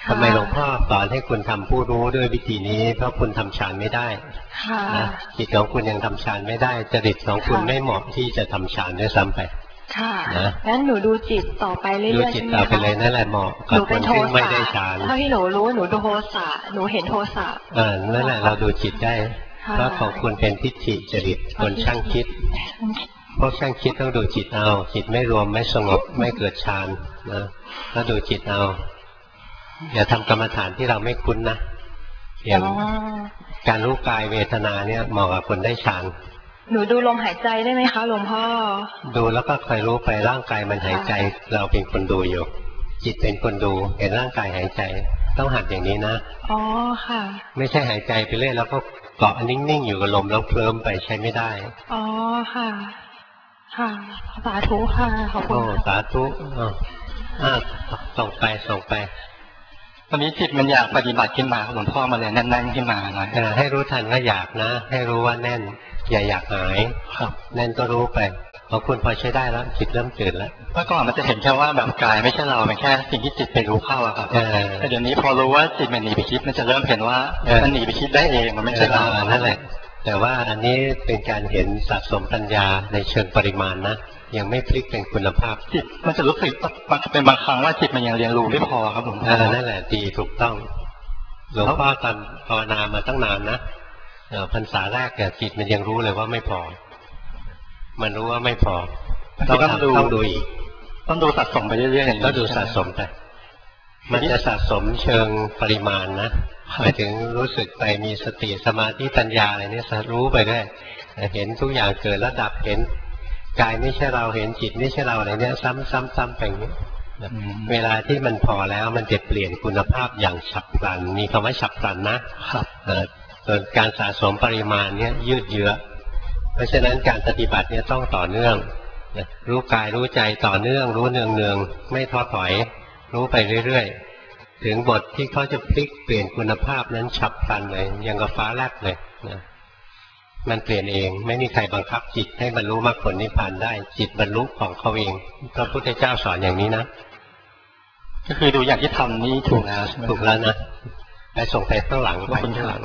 ทำไมหลวงพ่อสอนให้คุณทำผู้รู้ด้วยวิธีนี้เพราะคุณทำฌานไม่ได้นะจิตของคุณยังทำฌานไม่ได้จริตของคุณไม่เหมาะที่จะทำฌานด้วยซ้ำไปค่ะงั้นหนูดูจิตต่อไปเรื่อยๆดูจิตต่อไปเลยนั่นแหละเหมาะกับคนที่ไม่ได้ฌานเท่าที่หนูรู้หนูดูโทสะหนูเห็นโทสะนั่นแหละเราดูจิตได้เพราะของคุณเป็นทิฏฐิจริตคนช่างคิดพวกช่างคิดต้องดูจิตเอาจิตไม่รวมไม่สงบไม่เกิดฌานนะแล้วดูจิตเอาอย่าทำกรรมฐานที่เราไม่คุ้นนะอย่างการรู้กายเวทนาเนี่ยเหมาะกับคนได้ฌานหนูดูลมหายใจได้ไหมคะหลวงพ่อดูแล้วก็คอยรู้ไปร่างกายมันหายใจเราเป็นคนดูอยู่จิตเป็นคนดูเห็นร่างกายหายใจต้องหัดอย่างนี้นะอ๋อค่ะไม่ใช่หายใจไปเรื่อยแล้วก็เกาะนิ่งๆอยู่กับลมแล้วเคลิ้มไปใช้ไม่ได้อ๋อค่ะค่ะสาธุค่ะขอบคุณสาธุส่งไปตอนนี้จิตมันอยากปฏิบัติขึ้นมาหลวงพ่อมาเลยแน่นๆขึ้นมาหน่อยให้รู้ทันว่าอยากนะให้รู้ว่าแน่นอย่าอยากหายครับแน่นก็รู้ไปพอคุณพอใช้ได้แล้วจิตเริ่มตื่นแล้วเมื่อก่อนมันจะเห็นแค่ว่าแบบกายไม่ใช่เราเป็นแค่สิ่งที่จิตไปรู้เข้าอะครับแต่เดี๋ยวนี้พอรู้ว่าจิตมันหนีไปคิดมันจะเริ่มเห็นว่ามันหนีไปคิดได้เองมันไม่ใช่เรานั่นแหละแต่ว่าอันนี้เป็นการเห็นสะสมปัญญาในเชิงปริมาณนะยังไม่พลิกเป็นคุณภาพจิตมันจะรู้สึกเป็นบางครั้งว่าจิตมันยังเรียนรู้ไม่พอครับหลวงพ่อนั่นแหละดีถูกต้องหลวงพ่อตอนภาวนามาตั้งนานนะพรรษาแรกเนี่ยจิตมันยังรู้เลยว่าไม่พอมันรู้ว่าไม่พอต้องดูอีกต้องดูสะสมไปเรื่อยๆอย่างนี้ก็ดูสะสมไปมันจะสะสมเชิงปริมาณนะหมายถึงรู้สึกไปมีสติสมาธิปัญญาอะไรนี่รู้ไปได้เห็นทุกอย่างเกิดแล้วดับเห็นกายไม่ใช่เราเห็นจิตไม่ใช่เราอะไรเนี่ยซ้ำๆไปอย่างนี้เวลาที่มันพอแล้วมันจะเปลี่ยนคุณภาพอย่างฉับพลันมีคำว่าฉับพลันนะครับส่วนการสะสมปริมาณเนี่ยยืดเยื้อเพราะฉะนั้นการปฏิบัติเนี่ยต้องต่อเนื่องรู้กายรู้ใจต่อเนื่องรู้เนืองๆไม่ท้อถอยรู้ไปเรื่อยๆถึงบทที่เขาจะพลิกเปลี่ยนคุณภาพนั้นฉับพลันเลยอย่างกับฟ้าแลบเลยนะมันเปลี่ยนเองไม่มีใครบังคับจิตให้บรรลุมรรคผลนิพพานได้จิตบรรลุของเขาเองพระพุทธเจ้าสอนอย่างนี้นะก็คือดูอย่างที่ทำนี่ถูกแล้วถูกแล้วนะไปส่งไปข้างหลังไปข้างหลัง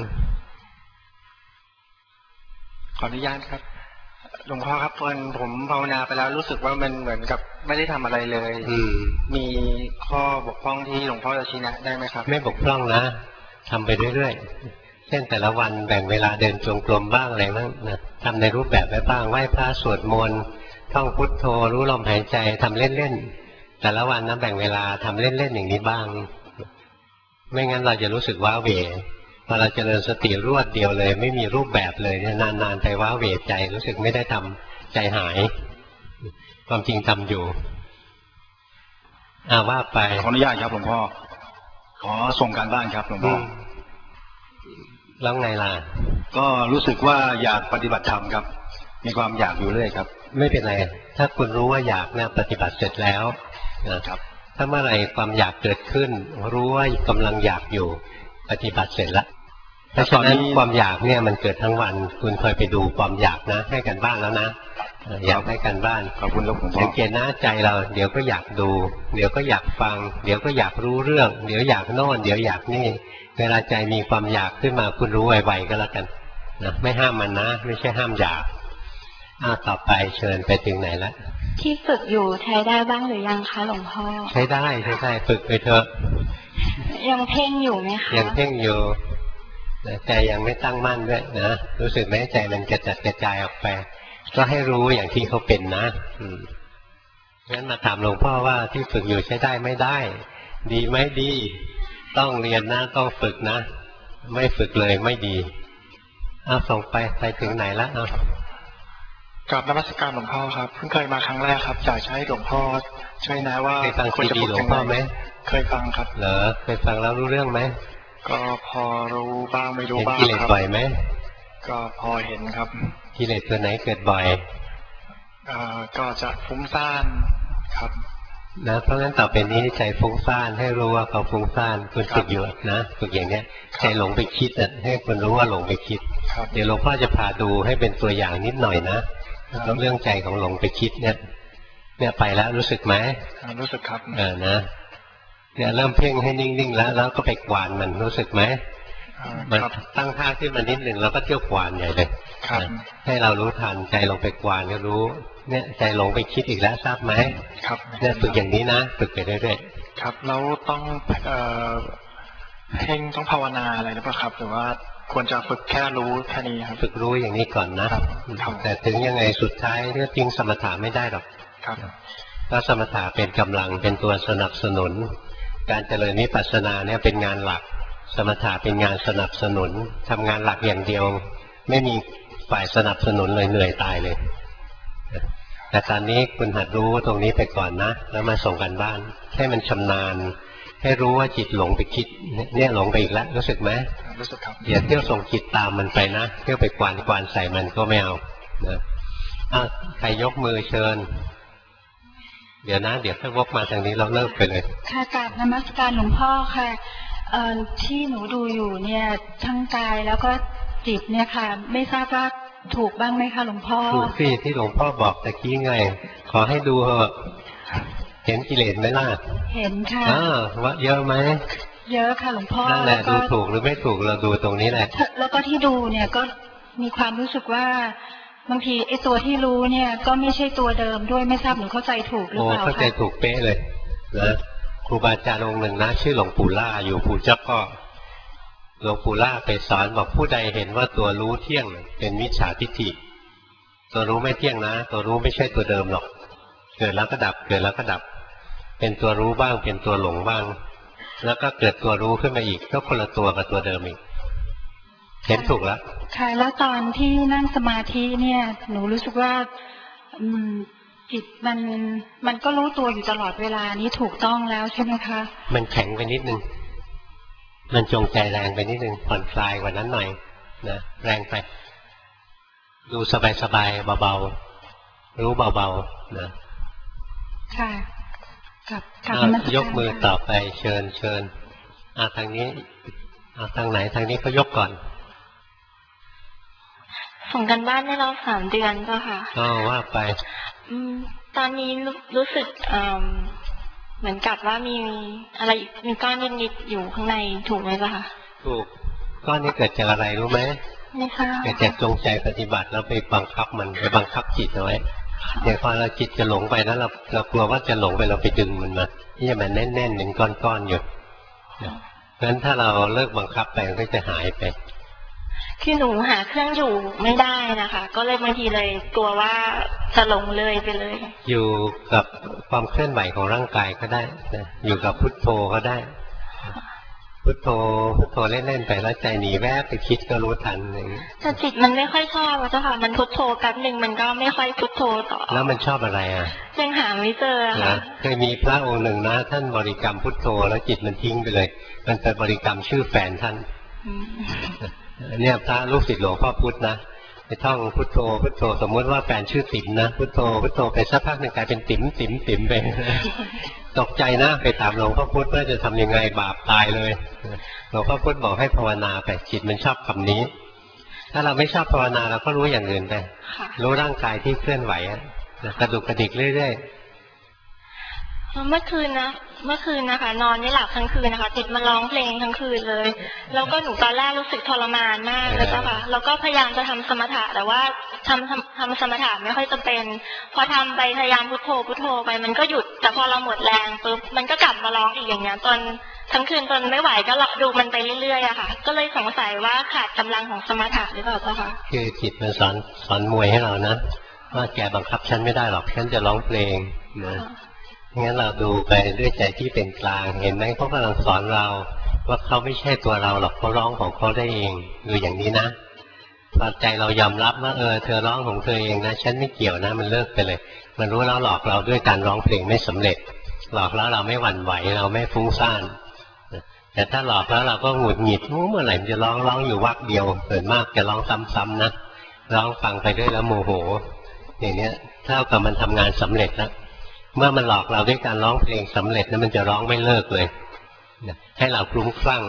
ขออนุญาตครับหลวงพ่อครับผมภาวนาไปแล้วรู้สึกว่ามันเหมือนกับไม่ได้ทำอะไรเลยมีข้อบกพร่องที่หลวงพ่อจะชี้แนะได้ไหมครับไม่บกพร่องนะทำไปเรื่อยๆเช่นแต่ละวันแบ่งเวลาเดินจงกรมบ้างอะไรบ้างนะทำในรูปแบบไว้บ้างไหว้พระสวดมนต์ท่องพุทโธรู้ลมหายใจทำเล่นๆแต่ละวันนะแบ่งเวลาทำเล่นๆอย่างนี้บ้างไม่งั้นเราจะรู้สึกว้าเหวพอเราเจริญสติรวดเดียวเลยไม่มีรูปแบบเลยเนี่ยนานๆไปว้าเหวใจรู้สึกไม่ได้ทำใจหายความจริงทำอยู่ว่าไปขออนุญาตครับหลวงพ่อขอส่งการบ้านครับหลวงพ่อแล้วไงล่ะก็รู้สึกว่าอยากปฏิบัติธรรมครับมีความอยากอยู่เรื่อยครับไม่เป็นไรถ้าคุณรู้ว่าอยากเนี่ยปฏิบัติเสร็จแล้วนะครับถ้าเมื่อไหร่ความอยากเกิดขึ้นรู้ว่ากำลังอยากอยู่ปฏิบัติเสร็จแล้วเพราะฉะนั้นความอยากเนี่ยมันเกิดทั้งวันคุณเคยไปดูความอยากนะให้กันบ้านแล้วนะอยากให้กันบ้านขอบคุณหลวงพ่อสังเกตนะใจเราเดี๋ยวก็อยากดูเดี๋ยวก็อยากฟังเดี๋ยวก็อยากรู้เรื่องเดี๋ยวอยากโน่นเดี๋ยวอยากนี่เวลาใจมีความอยากขึ้นมาคุณรู้ไวๆก็แล้วกันนะไม่ห้ามมันนะไม่ใช่ห้ามอยากต่อไปเชิญไปถึงไหนแล้วที่ฝึกอยู่ใช้ได้บ้างหรือยังคะหลวงพ่อใช้ได้ฝึกไปเถอะยังเพ่งอยู่ไหมคะยังเพ่งอยู่ใจยังไม่ตั้งมั่นด้วยนะรู้สึกไหมใจมันกระจัดกระจายออกไปก็ให้รู้อย่างที่เขาเป็นนะงั้นมาถามหลวงพ่อว่าที่ฝึกอยู่ใช้ได้ไม่ได้ดีไหมดีต้องเรียนนะต้องฝึกนะไม่ฝึกเลยไม่ดีส่งไปถึงไหนแล้วกราบนมัสการหลวงพ่อครับเพิ่งเคยมาครั้งแรกครับอยากให้หลวงพ่อช่วยนะว่าเคยฟังซีดีหลวงพ่อไหมเคยฟังครับเหรอเคยฟังแล้วรู้เรื่องไหมก็พอรู้บ้างไม่รู้บ้างครับเห็นกิเลสบ่อยไหมก็พอเห็นครับกิเลสตัวไหนเกิดบ่อยก็จะฟุ้งซ่านครับนะเพราะฉะนั้นต่อไปนี้ใจฟุ้งซ่านให้รู้ว่าเขาฟุ้งซ่านคุณฝึกอยู่นะฝึกอย่างเนี้ยใจหลงไปคิดให้คุณรู้ว่าหลงไปคิดเดี๋ยวหลวงพ่อจะพาดูให้เป็นตัวอย่างนิดหน่อยนะเรื่องใจของหลงไปคิดเนี่ยไปแล้วรู้สึกไหมรู้สึกครับนะเนี่ยเริ่มเพ่งให้นิ่งๆแล้วก็ไปกวานมันรู้สึกไหมมันตั้งท่าขึ้นมานิดหนึ่งแล้วก็เที่ยวกวานใหญ่เลยให้เรารู้ทันใจลงไปกวานก็รู้เนี่ยใจลงไปคิดอีกแล้วทราบไหมครับเนี่ยฝึกอย่างนี้นะฝึกไปเรื่อยๆครับแล้วต้องเพ่งต้องภาวนาอะไรหรือเปล่าครับหรือว่าควรจะฝึกแค่รู้แค่นี้ครับฝึกรู้อย่างนี้ก่อนนะแต่ถึงยังไงสุดท้ายก็ทิ้งสมถะไม่ได้หรอกเพราะสมถะเป็นกำลังเป็นตัวสนับสนุนการเจริญวิปัสสนาเนี่ยเป็นงานหลักสมถะเป็นงานสนับสนุนทำงานหลักอย่างเดียวไม่มีฝ่ายสนับสนุนเลยเหนื่อยตายเลยแต่ตอนนี้คุณหัดรู้ตรงนี้ไปก่อนนะแล้วมาส่งกันบ้านให้มันชำนาญให้รู้ว่าจิตหลงไปคิดเนี่ยหลงไปอีกแล้วรู้สึกไหมรู้สึกครับอย่าเที่ยวส่งจิตตามมันไปนะเที่ยวไปกวานใส่มันก็ไม่เอานะใครยกมือเชิญเดี๋ยวถ้าวกมาทางนี้เราเลิกไปเลยค่ะกราบนมัสการหลวงพ่อค่ะที่หนูดูอยู่เนี่ยทั้งกายแล้วก็จิตเนี่ยค่ะไม่ทราบว่าถูกบ้างไหมคะหลวงพ่อถูกสิที่หลวงพ่อบอกตะกี้ไงขอให้ดูเหอะเห็นกิเลสไหมล่ะเห็นค่ะว่าเยอะไหมเยอะค่ะหลวงพ่อนั่นแหละดูถูกหรือไม่ถูกเราดูตรงนี้แหละแล้วก็ที่ดูเนี่ยก็มีความรู้สึกว่าบางทีไอ้ตัวที่รู้เนี่ยก็ไม่ใช่ตัวเดิมด้วยไม่ทราบหนูเข้าใจถูกหรือเปล่าเข้าใจถูกเป๊ะเลยนะครูบาอาจารย์องค์หนึ่งนะชื่อหลวงปู่ล่าอยู่ภูเจ้าก็หลวงปู่ล่าไปสอนบอกผู้ใดเห็นว่าตัวรู้เที่ยงเป็นมิจฉาทิฏฐิตัวรู้ไม่เที่ยงนะตัวรู้ไม่ใช่ตัวเดิมหรอกเกิดแล้วก็ดับเกิดแล้วก็ดับเป็นตัวรู้บ้างเป็นตัวหลงบ้างแล้วก็เกิดตัวรู้ขึ้นมาอีกก็คนละตัวกับตัวเดิมอีกเห็นถูกแล้วค่ะแล้วตอนที่นั่งสมาธิเนี่ยหนูรู้สึกว่าจิตมันก็รู้ตัวอยู่ตลอดเวลานี้ถูกต้องแล้วใช่ไหมคะมันแข็งไปนิดนึงมันจงใจแรงไปนิดนึงผ่อนคลายกว่านั้นหน่อยนะแรงไปดูสบายๆเบาๆรู้เบาๆนะค่ะยกมือต่อไปเชิญทางนี้ทางไหนทางนี้เขายกก่อนส่งกันบ้านให้เรา3 เดือนเจ้าค่ะว่าไปตอนนี้รู้สึกเหมือนกับว่ามีอะไรมีก้อนนิดๆอยู่ข้างในถูกไหมเจ้าค่ะถูกก้อนนี้เกิดจากอะไรรู้ไหมไม่ทราบเกิดจากจงใจปฏิบัติแล้วไปบังคับมันไปบังคับจิตเอาไว้อย่างพอเราจิตจะหลงไปแล้วเรากลัวว่าจะหลงไปเราไปดึงมันมาที่จะมันแน่นๆเป็นก้อนๆอยู่งั้นถ้าเราเลิกบังคับไปมันก็จะหายไปคือหนูหาเครื่องอยู่ไม่ได้นะคะก็เลยบางทีเลยกลัวว่าจะหลงเลยไปเลยอยู่กับความเคลื่อนไหวของร่างกายก็ได้นะอยู่กับพุทโธก็ได้พุทโธเล่นๆไปแล้วใจหนีแวบไปคิดก็รู้ทันอย่างนี้แต่จิตมันไม่ค่อยชอบเจ้าค่ะมันพุทโธแป๊บหนึ่งมันก็ไม่ค่อยพุทโธต่อแล้วมันชอบอะไรยังหาไม่เจอค่ะเคยมีพระองค์หนึ่งนะท่านบริกรรมพุทโธแล้วจิตมันทิ้งไปเลยมันไปบริกรรมชื่อแฟนท่านเนี่ยพระลูกศิษย์หลวงพ่อพุธนะไปท่องพุทโธพุทโธสมมติว่าแฟนชื่อติ๋มนะพุทโธพุทโธไปสักพักหนึ่งกลายเป็นติ๋มไปตกใจนะไปถามหลวงพ่อพุธว่าจะทำยังไงบาปตายเลยหลวงพ่อพุธบอกให้ภาวนาไปจิตมันชอบคำนี้ถ้าเราไม่ชอบภาวนาเราก็รู้อย่างอื่นไปรู้ร่างกายที่เคลื่อนไหวกระดุกกระดิกเรื่อยๆเมื่อคืนนะคะนอนไม่หลับทั้งคืนนะคะจิตมันร้องเพลงทั้งคืนเลยแล้วก็หนูตอนแรกรู้สึกทรมานมากเลยเจ้าค่ะแล้วก็พยายามจะทำสมถะแต่ว่าทำสมถะไม่ค่อยจะเป็นพอทำไปพยายามพุทโธไปมันก็หยุดแต่พอเราหมดแรงปุ๊บมันก็กลับมาร้องอีกอย่างเงี้ยตอนทั้งคืนตอนไม่ไหวก็ดูมันไปเรื่อยๆอะค่ะก็เลยสงสัยว่าขาดกำลังของสมถะหรือเปล่าเจ้าค่ะคือจิตมันสอนมวยให้เรานะว่าแกบังคับฉันไม่ได้หรอกฉันจะร้องเพลงนะงั้นเราดูไปด้วยใจที่เป็นกลางเห็นไหมเขากำลังสอนเราว่าเขาไม่ใช่ตัวเราหรอกเขาร้องของเขาได้เองดูอย่างนี้นะพอใจเรายอมรับว่าเธอร้องของเธอเองนะฉันไม่เกี่ยวนะมันเลิกไปเลยมันรู้แล้วหลอกเราด้วยการร้องเพลงไม่สำเร็จหลอกแล้วเราไม่หวั่นไหวเราไม่ฟุ้งซ่านแต่ถ้าหลอกแล้วเราก็หงุดหงิดเมื่อไหร่จะร้องอยู่วักเดียวเกิดมากจะร้องซ้ำๆนะร้องฟังไปด้วยแล้วโมโหอย่างเนี้ยเท่ากับมันทำงานสำเร็จแล้วเมื่อมันหลอกเราด้วยการร้องเพลงสำเร็จนั้นมันจะร้องไม่เลิกเลยให้เราคลุ้มคลั่ง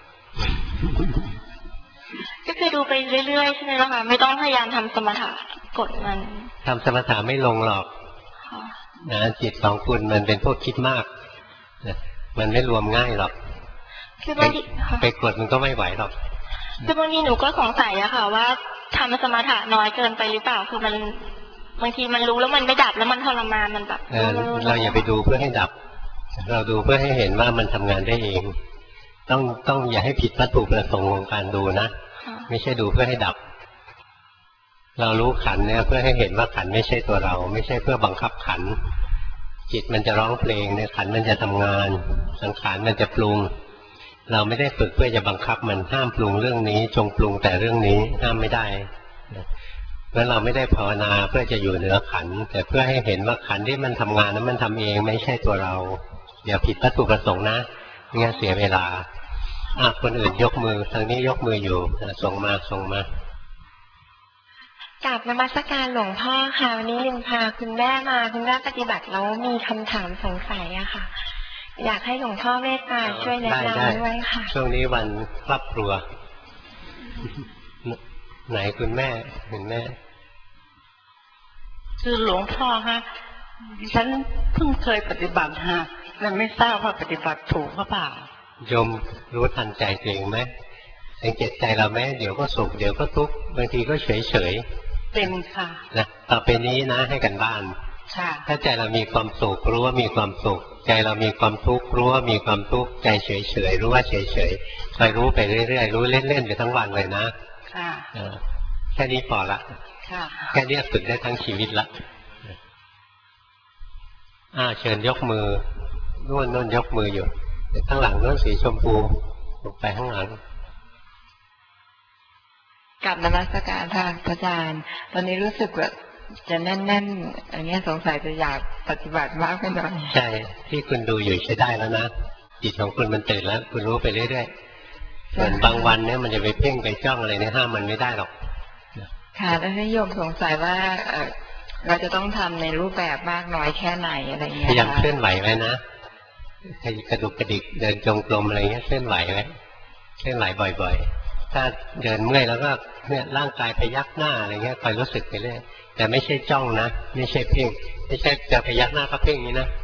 ก็คือดูไปเรื่อยๆใช่ไหมล่ะคะไม่ต้องพยายามทำสมถะกดมันทำสมถะไม่ลงหรอกนะจิตของคุณมันเป็นพวกคิดมากมันไม่รวมง่ายหรอกคือบางทีไปกดมันก็ไม่ไหวหรอกคือบางทีหนูก็สงสัยอะค่ะว่าทำสมถะน้อยเกินไปหรือเปล่าคือมันบางทีมันรู้แล้วมันไม่ดับแล้วมันทรมานมันแบบเราอย่าไปดูเพื่อให้ดับเราดูเพื่อให้เห็นว่ามันทำงานได้เองต้องอย่าให้ผิดวัตถุประสงค์ของการดูนะไม่ใช่ดูเพื่อให้ดับเรารู้ขันเนี่ยเพื่อให้เห็นว่าขันไม่ใช่ตัวเราไม่ใช่เพื่อบังคับขันจิตมันจะร้องเพลงเนี่ยขันมันจะทำงานสังขารมันจะปรุงเราไม่ได้ฝึกเพื่อจะบังคับมันห้ามปรุงเรื่องนี้จงปรุงแต่เรื่องนี้ห้ามไม่ได้เพราะเราไม่ได้ภาวนาเพื่อจะอยู่เหนือขันแต่เพื่อให้เห็นว่าขันที่มันทำงานนั้นมันทำเองไม่ใช่ตัวเราอย่าผิดวัตถุประสงค์นะงั้นเสียเวลาคนอื่นยกมือทางนี้ยกมืออยู่ส่งมากราบนมัสการหลวงพ่อค่ะวันนี้ลืมพาคุณแม่มาคุณแม่ปฏิบัติแล้วมีคำถามสงสัยอะค่ะอยากให้หลวงพ่อเมตตาช่วยแนะนำด้วยค่ะช่วงนี้วันครอบครัวไหนคุณแม่คือหลวงพ่อฮะฉันเพิ่งเคยปฏิบัติฮะและไม่ทราบว่าปฏิบัติถูกหรือเปล่าโยมรู้ทันใจตัวเองไหมสังเกตใจเราไหมเดี๋ยวก็สุขเดี๋ยวก็ทุกข์บางทีก็เฉยเป็นค่ะนะต่อไปนี้นะให้กันบ้านถ้าใจเรามีความสุขรู้ว่ามีความสุขใจเรามีความทุกข์รู้ว่ามีความทุกข์ใจเฉยรู้ว่าเฉยคอยรู้ไปเรื่อยๆรู้เล่นๆไปทั้งวันเลยนะแค่นี้พอละแค่นี้ฝึกได้ทั้งชีวิตละเชิญยกมือนู่นยกมืออยู่ข้างหลังนู่นสีชมพูไปข้างหลังกับนมัสการค่ะพระอาจารย์ตอนนี้รู้สึกแบบจะแน่นๆอันนี้สงสัยจะอยากปฏิบัติมากไปหน่อยใช่ที่คุณดูอยู่ใช้ได้แล้วนะจิตของคุณมันตื่นแล้วคุณรู้ไปเรื่อยๆส่วนบางวันเนี่ยมันจะไปเพ่งไปจ้องอะไรเนี่ยห้ามมันไม่ได้หรอกค่ะแล้วให้โยมสงสัยว่าเราจะต้องทำในรูปแบบมากน้อยแค่ไหนอะไรเงี้ยพยายามเคลื่อนไหวไว้นะกระดุกกระดิกเดินจงกรมอะไรเงี้ยเคลื่อนไหวไว้เคลื่อนไหวบ่อยๆถ้าเดินเมื่อยแล้วก็เนี่ยร่างกายพยักหน้าอะไรเงี้ยคอยรู้สึกไปเรื่อยแต่ไม่ใช่จ้องนะไม่ใช่เพ่งไม่ใช่จะพยักหน้าก็เพ่งนี้นะ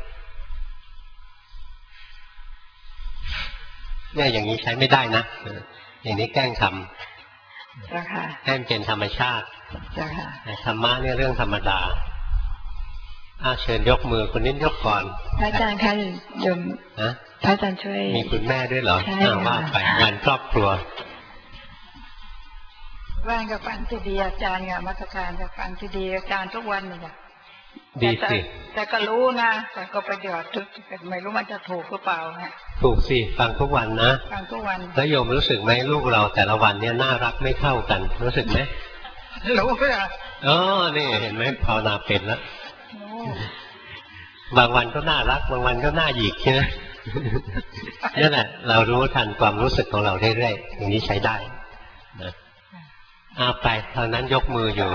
เนี่ยอย่างนี้ใช้ไม่ได้นะอย่างนี้แกล้งทำให้มันเป็นธรรมชาติธรรมะเนี่ยเรื่องธรรมดาเชิญยกมือคุณนิ้นยกก่อนพระอาจารย์คะโยมพระอาจารย์ช่วยมีคุณแม่ด้วยเหรอว่าไปงานครอบครัวว่างกับฟังซีดีอาจารย์กับมัสการกับฟังซีดีอาจารย์ทุกวันเลยดีสิแต่ก็รู้นะแต่ก็ประโยชน์ไม่รู้มันจะถูกหรือเปล่าฮะถูกสิฟังทุกวันนะฟังทุกวันแล้วโยมรู้สึกไหมลูกเราแต่ละวันเนี่ยน่ารักไม่เท่ากันรู้สึกไหมรู้ค่ะนี่เห็นไหมภาวนาเป็นแล้วบางวันก็น่ารักบางวันก็น่าหยิกใช่ไหมนั่นแหละเรารู้ทันความรู้สึกของเราเรื่อยๆอย่างนี้ใช้ได้นะไปเท่านั้นยกมืออยู่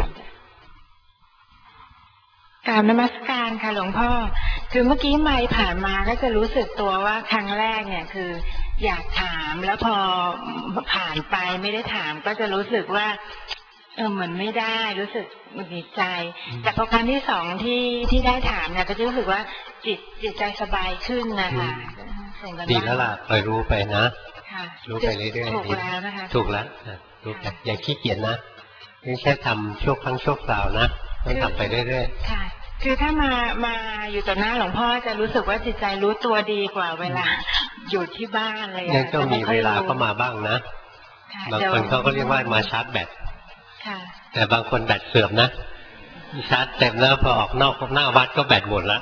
กราบนมัสการค่ะหลวงพ่อคือเมื่อกี้ไม่ผ่านมาก็จะรู้สึกตัวว่าครั้งแรกเนี่ยคืออยากถามแล้วพอผ่านไปไม่ได้ถามก็จะรู้สึกว่าเหมือนไม่ได้รู้สึกหงุดหงิดใจแต่พอครั้งที่สองที่ได้ถามเนี่ยก็จะรู้สึกว่าจิตใจสบายขึ้นนะคะดีแล้วล่ะคอยรู้ไปนะรู้ไปเรื่อยๆถูกแล้วนะคะถูกแล้วรู้ไปอย่าขี้เกียจนะไม่ใช่ทำชั่วครั้งชั่วคราวนะต้องทำไปเรื่อยๆค่ะคือถ้ามาอยู่ต่อหน้าหลวงพ่อจะรู้สึกว่าจิตใจรู้ตัวดีกว่าเวลาอยู่ที่บ้านอะไรยังต้องมีเวลาก็มาบ้างนะบางคนเขาก็เรียกว่ามาชาร์จแบตแต่บางคนแบตเสื่อมนะชาร์จเต็มแล้วพอออกนอกหน้าวัดก็แบตหมดแล้ว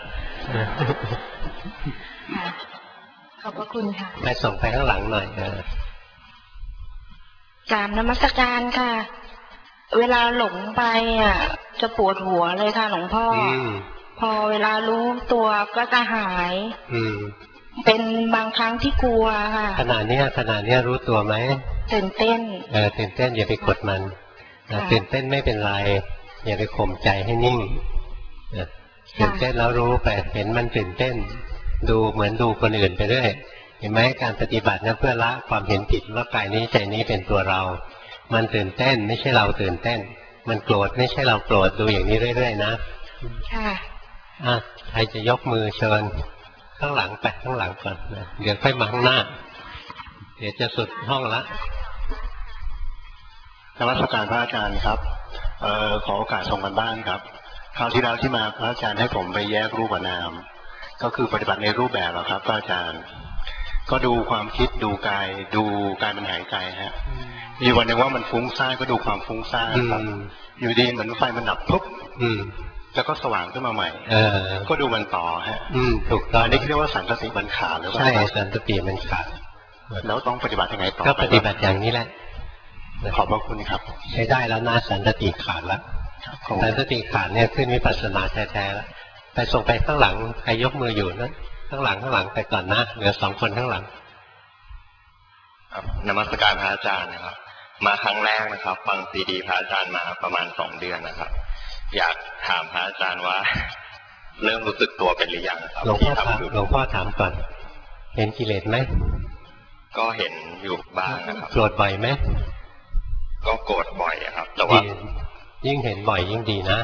ขอบพระคุณค่ะไปส่งไปข้างหลังหน่อยกราบนมัสการค่ะเวลาหลงไปจะปวดหัวเลยค่ะหลวงพ่อพอเวลารู้ตัวก็จะหายเป็นบางครั้งที่กลัวค่ะขณะนี้รู้ตัวไหมตื่นเต้นตื่นเต้นอย่าไปกดมันตื่นเต้นไม่เป็นไรอย่าไปข่มใจให้นิ่งตื่นเต้นแล้วรู้ไปเห็นมันตื่นเต้นดูเหมือนดูคนอื่นไปเรื่อยเห็นไหมการปฏิบัตินั้นเพื่อละความเห็นผิดว่ากายนี้ใจนี้เป็นตัวเรามันตื่นเต้นไม่ใช่เราตื่นเต้นมันโกรธไม่ใช่เราโกรธดูอย่างนี้เรื่อยๆนะค่ะใครจะยกมือเชิญข้างหลังไปข้างหลังก่อนนะเดี๋ยวค่อยมาข้างหน้าเดี๋ยวจะสุดห้องละนมัสการพระอาจารย์ครับขอโอกาสส่งกันบ้านครับคราวที่แล้วที่มาพระอาจารย์ให้ผมไปแยกรูปกับนามก็คือปฏิบัติในรูปแบบครับพระอาจารย์ก็ดูความคิดดูกายมันหายใจฮะมีวันหนึ่งว่ามันฟุ้งซ่านก็ดูความฟุ้งซ่านครับอยู่ดีเหมือนไฟมันดับปุ๊บแล้วก็สว่างขึ้นมาใหม่ก็ดูมันต่อฮะถูกต้องอันนี้เรียกว่าสันติมันขาดหรือเปล่าใช่สันติมันขาดแล้วต้องปฏิบัติยังไงต่อก็ปฏิบัติอย่างนี้แหละขอบพระคุณครับใช้ได้แล้วนะสันติขาดแล้วสันติขาดเนี่ยขึ้นวิปัสสนาแท้ๆแล้วไปส่งไปข้างหลังใครยกมืออยู่นั้นข้างหลังไปก่อนนะเหลือ2 คนข้างหลังนมัสการพระอาจารย์นะครับมาครั้งแรกนะครับฟังซีดีพระอาจารย์มาประมาณ2 เดือนนะครับอยากถามพระอาจารย์ว่าเริ่มรู้สึกตัวเป็นหรือยังครับหลวงพ่อถามก่อนเห็นกิเลสไหมก็เห็นอยู่บ้างนะครับโกรธบ่อยไหมก็โกรธบ่อยครับแต่ว่ายิ่งเห็นบ่อยยิ่งดีนะ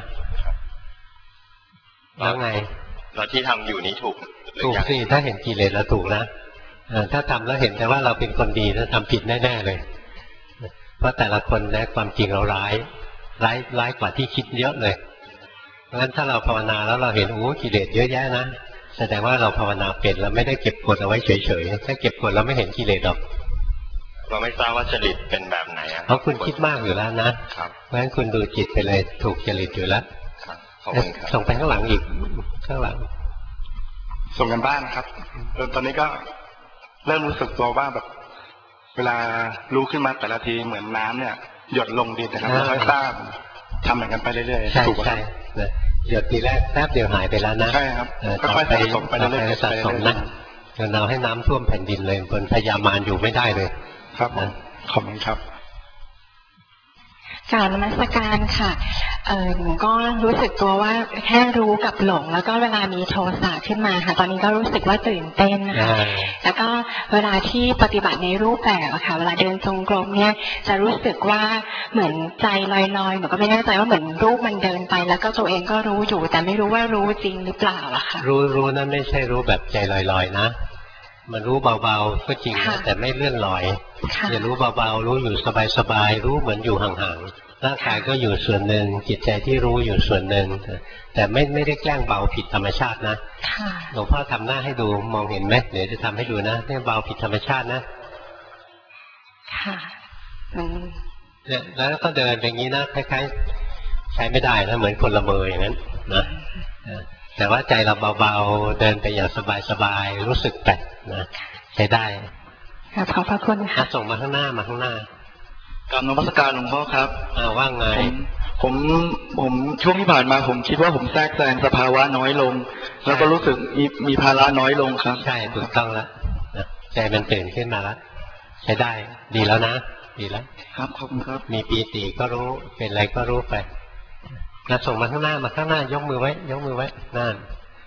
แล้วไงเราที่ทำอยู่นี้ถูกสิถ้าเห็นกิเลสแล้วถูกนะถ้าทำแล้วเห็นแต่ว่าเราเป็นคนดีถ้าทำผิดแน่ๆเลยเพราะแต่ละคนนะความจริงเราร้ายกว่าที่คิดเยอะเลยเพราะฉะนั้นถ้าเราภาวนาแล้วเราเห็นกิเลสเยอะแยะนะแสดงว่าเราภาวนาเป็นเราไม่ได้เก็บกดเอาไว้เฉยๆถ้าเก็บกดเราไม่เห็นกิเลสหรอกเราไม่ทราบว่าจริตเป็นแบบไหนเพราะคุณคิดมากอยู่แล้วนะครับเพราะฉะนั้นคุณดูจิตไปเลยถูกจริตอยู่แล้วส่งไปข้างหลังอีกข้างหลังส่งกันบ้านครับตอนนี้ก็เริ่มรู้สึกตัวว่าแบบเวลารู้ขึ้นมาแต่ละทีเหมือนน้ำเนี่ยหยดลงดินนะครับค่อยๆสร้างทำเหมือนกันไปเรื่อยๆถูกใช่หยดทีแรกแป๊บเดียวหายไปแล้วนะใช่ครับค่อยๆสะสมไปเรื่อยๆสะสมนะจนเราให้น้ำท่วมแผ่นดินเลยบนพญามารอยู่ไม่ได้เลยครับขอบคุณครับกราบนมัสการค่ะหนูก็รู้สึกตัวว่าแค่รู้กับหลงแล้วก็เวลามีโทสะขึ้นมาค่ะตอนนี้ก็รู้สึกว่าตื่นเต้นนะคะแล้วก็เวลาที่ปฏิบัติในรูปแบบอะค่ะเวลาเดินจงกรมเนี่ยจะรู้สึกว่าเหมือนใจลอยๆหนูก็ไม่แน่ใจว่าเหมือนรูปมันเดินไปแล้วก็ตัวเองก็รู้อยู่แต่ไม่รู้ว่ารู้จริงหรือเปล่าอะค่ะรู้นั่นไม่ใช่รู้แบบใจลอยๆนะมันรู้เบาๆก็จริงนะแต่ไม่เลื่อนลอยอย่ารู้เบาๆรู้อยู่สบายๆรู้เหมือนอยู่ห่างๆร่างกายก็อยู่ส่วนหนึ่งจิตใจที่รู้อยู่ส่วนหนึ่งแต่ไม่ได้แกล้งเบาผิดธรรมชาตินะหลวงพ่อทำหน้าให้ดูมองเห็นไหมเดี๋ยวจะทำให้ดูนะนี่เบาผิดธรรมชาตินะค่ะเนี่ยแล้วก็เดินอย่างนี้นะคล้ายๆใช้ไม่ได้นะเหมือนคนละเมออย่างนั้นนะแต่ว่าใจเราเบาๆเดินไปอย่างสบายๆรู้สึกแปลกนะใช้ได้ขอบพระคุณค่ะส่งมาข้างหน้ากราบนมัสการหลวงพ่อครับว่าไงผมช่วงที่ผ่านมาผมคิดว่าผมแทรกแซงสภาวะน้อยลงแล้วก็รู้สึกมีภาระน้อยลงครับใช่ถูกต้องแล้วใจมันตื่นขึ้นมาแล้วใช้ได้ดีแล้วนะดีแล้วครับขอบคุณครับมีปีติก็รู้เป็นอะไรก็รู้ไปแล้วส่งมาข้างหน้ายกมือไว้นั่น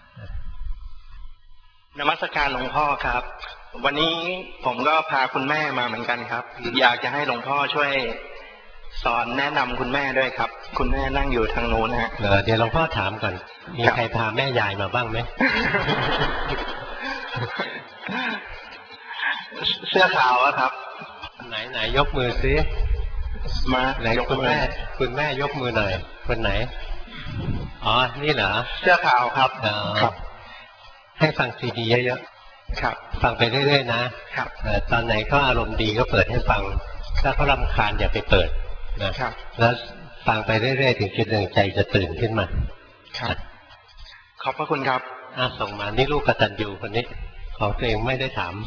นมัสการหลวงพ่อครับวันนี้ผมก็พาคุณแม่มาเหมือนกันครับอยากจะให้หลวงพ่อช่วยสอนแนะนำคุณแม่ด้วยครับคุณแม่นั่งอยู่ทางโน้นฮะเดี๋ยวหลวงพ่อถามก่อนมีใครพาแม่ยายมาบ้างไหมเสื้อขาวครับไหนยกมือซิมาไหนคุณแม่ยกมือหน่อยคนไหนอ๋อนี่เหรอเสื้อขาวครับครับให้ฟังซีดีเยอะๆครับฟังไปเรื่อยๆนะครับตอนไหนก็อารมณ์ดีก็เปิดให้ฟังถ้าเขารำคาญอย่าไปเปิดนะครับแล้วฟังไปเรื่อยๆถึงจุดหนึ่งใจจะตื่นขึ้นมาครับขอบพระคุณครับส่งมานี่ลูกกตัญญูคนนี้ของตัวเองไม่ได้ถาม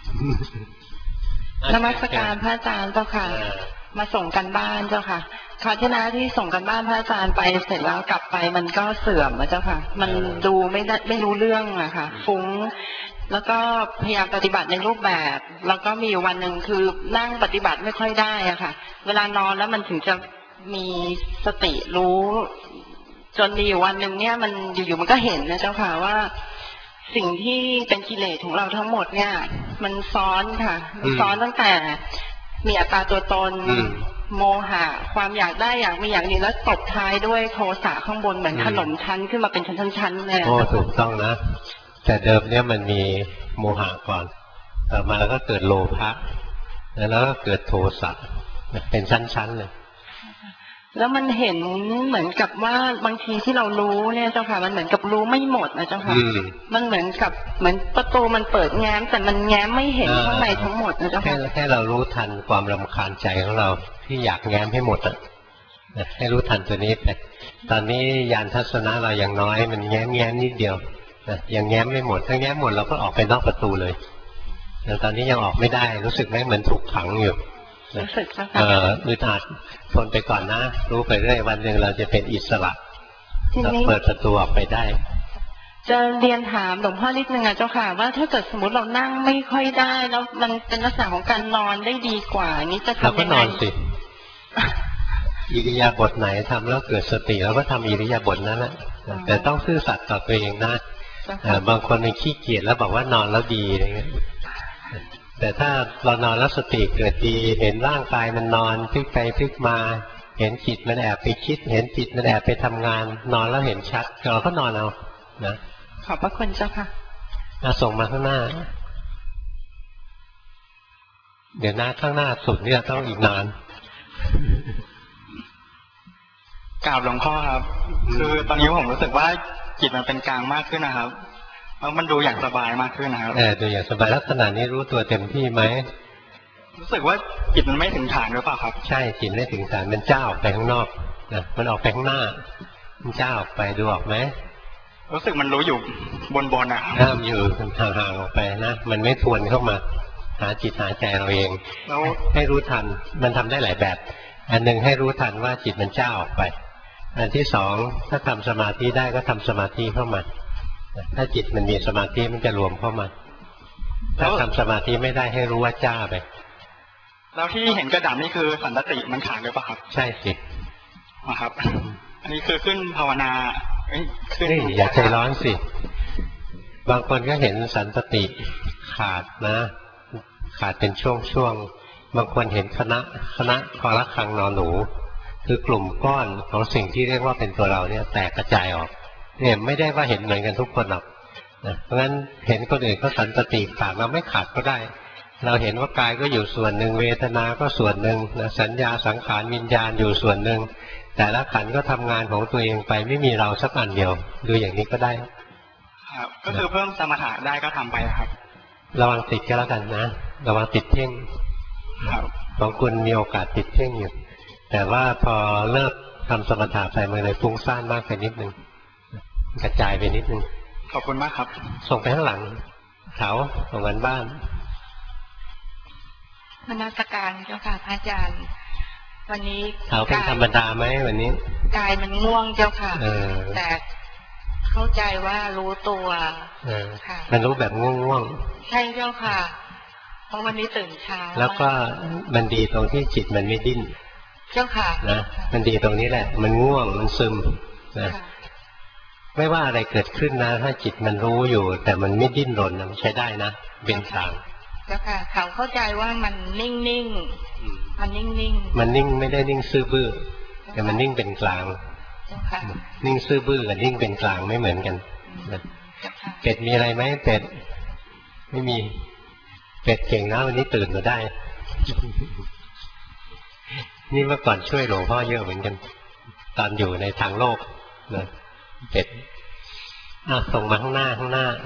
นมัสการพระอาจารย์เจ้าค่ะมาส่งกันบ้านเจ้าค่ะคราวที่แล้วที่ส่งกันบ้านพระอาจารย์ไปเสร็จแล้วกลับไปมันก็เสื่อมนะเจ้าค่ะมันดูไม่รู้เรื่องอะค่ะฟุ้งแล้วก็พยายามปฏิบัติในรูปแบบแล้วก็มีวันหนึ่งคือนั่งปฏิบัติไม่ค่อยได้อะค่ะเวลานอนแล้วมันถึงจะมีสติรู้จนมีอยู่วันหนึ่งเนี่ยมันอยู่ๆมันก็เห็นนะเจ้าค่ะว่าสิ่งที่เป็นกิเลสของเราทั้งหมดเนี่ยมันซ้อนค่ะมันซ้อนตั้งแต่มีอัตตาตัวตนโมหะความอยากได้อยากมีอย่างนี้แล้วตบท้ายด้วยโทสะข้างบนเหมือนขนมชั้นขึ้นมาเป็นชั้นๆเลยถูกต้องนะแต่เดิมเนี่ยมันมีโมหะก่อนต่อมาก็เกิดโลภะแล้วก็เกิดโทสะเป็นชั้นๆเลยแล้วมันเห็นเหมือนกับว่าบางทีที่เรารู้เนี่ยเจ้าค่ะมันเหมือนกับรู้ไม่หมดนะเจ้าค่ะมันเหมือนประตูมันเปิดแง้มแต่มันแง้มไม่เห็นข้างในทั้งหมดนะเจ้าค่ะแค่เรารู้ทันความรำคาญใจของเราที่อยากแง้มให้หมดอ่ะให้รู้ทันตัวนี้ไปตอนนี้ญาณทัศนะเรายังน้อยมันแง้มนิดเดียวยังแง้มไม่หมดถ้าแง้มหมดเราก็ออกไปนอกประตูเลยแต่ตอนนี้ยังออกไม่ได้รู้สึกไหมเหมือนถูกขังอยู่รู้สึกค่ะอึดอัดทนไปก่อนนะรู้ไปเรื่อยวันหนึ่งเราจะเป็นอิสระเปิดประตูออกไปได้จะเรียนถามหลวงพ่อนิดนึงเจ้าค่ะว่าถ้าเกิดสมมติเรานั่งไม่ค่อยได้แล้วมันเป็นลักษณะของการนอนได้ดีกว่านี้จะทำยังไงเราก็นอนสิอิริยาบถไหนทำแล้วเกิดสติเราก็ทำอิริยาบถนั้นแหละแต่ต้องซื่อสัตย์ต่อตัวเองนะบางคนมันขี้เกียจแล้วบอกว่านอนแล้วดีอะไรเงี้ยแต่ถ้าเรานอนแล้วสติเกิดดีเห็นร่างกายมันนอนพลิกไปพลิกมาเห็นจิตมันแอบไปคิดเห็นจิตมันแอบไปทำงานนอนแล้วเห็นชัดเราก็นอนเอานะขอบพระคุณเจ้าค่ะส่งมาข้างหน้าเดี๋ยวหน้าข้างหน้าสุดเนี่ยต้องอีกนานกราบหลวงพ่อครับคือตอนนี้ผมรู้สึกว่าจิตมันเป็นกลางมากขึ้นนะครับแล้วมันดูอย่างสบายมากขึ้นนะครับดูอย่างสบายลักษณะนี้รู้ตัวเต็มที่ไหมรู้สึกว่าจิตมันไม่ถึงฐานหรือเปล่าครับใช่จิตไม่ถึงฐานมันเจ้าออกไปข้างนอกนะมันออกไปข้างหน้ามันเจ้าออกไปดูออกไหมรู้สึกมันรู้อยู่บนนะครับอยู่ห่างๆออกไปนะมันไม่ทวนเข้ามาหาจิตหาใจเราเองแล้วให้รู้ทันมันทำได้หลายแบบอันหนึ่งให้รู้ทันว่าจิตมันเจ้าออกไปอันที่สองถ้าทำสมาธิได้ก็ทำสมาธิเข้ามาถ้าจิตมันมีสมาธิมันจะรวมเข้ามาถ้าทำสมาธิไม่ได้ให้รู้ว่าจ้าไปแล้วที่เห็นกระดานนี่คือสันติมันขาดหรือเปล่าครับใช่สิครับอันนี้คือขึ้นภาวนาขึ้นอย่าใจร้อนสิบางคนก็เห็นสันติขาดนะขาดเป็นช่วงบางคนเห็นคณะคอระฆังนอนหนูคือกลุ่มก้อนของสิ่งที่เรียกว่าเป็นตัวเราเนี่ยแตกกระจายออกเนี่ยไม่ได้ว่าเห็นเหมือนกันทุกคนหรอกนะเพราะฉะนั้นเห็นคนอื่นก็สันติขาดเราไม่ขาดก็ได้เราเห็นว่ากายก็อยู่ส่วนหนึ่งเวทนาก็ส่วนหนึ่งนะสัญญาสังขารวิญญาณอยู่ส่วนหนึ่งแต่ละขันก็ทำงานของตัวเองไปไม่มีเราสักอันเดียวดูอย่างนี้ก็ได้ครับก็คือเพิ่มสมถะได้ก็ทำไปครับระวังติดก็แล้วกันนะระวังติดเพ่งบางคนมีโอกาสติดเพ่งอยู่แต่ว่าพอเลิกทำสมถะไปมันเลยฟุ้งซ่านมากไปนิดนึงกระจายไปนิดนึงขอบคุณมากครับส่งไปข้างหลังเขาส่งกันบ้านมนมัสการเจ้าค่ะพระอาจารย์วันนี้เขาเป็นธรรมดาไหมวันนี้กายมันง่วงเจ้าค่ะแต่เข้าใจว่ารู้ตัวค่ะมันรู้แบบง่วงใช่เจ้าค่ะเพราะวันนี้ตื่นเช้าแล้วก็มันดีตรงที่จิตมันไม่ดิ้นเจ้าค่ะนะมันดีตรงนี้แหละมันง่วงมันซึมนะไม่ว่าอะไรเกิดขึ้นนะถ้าจิตมันรู้อยู่แต่มันไม่ดิ้นรนมันใช้ได้นะเป็นกลางเจ้าค่ะเขาเข้าใจว่ามันนิ่งๆมันนิ่งๆมันนิ่งไม่ได้นิ่งซื่อบื้อแต่มันนิ่งเป็นกลางนิ่งซื่อบื้อกับนิ่งเป็นกลางไม่เหมือนกันเป็ดมีอะไรไหมเป็ดไม่มีเป็ดเก่งนะวันนี้ตื่นมาได้นี่เมื่อก่อนช่วยหลวงพ่อเยอะเหมือนกันตอนอยู่ในทางโลกนะเป็ดส่งมาข้างหน้า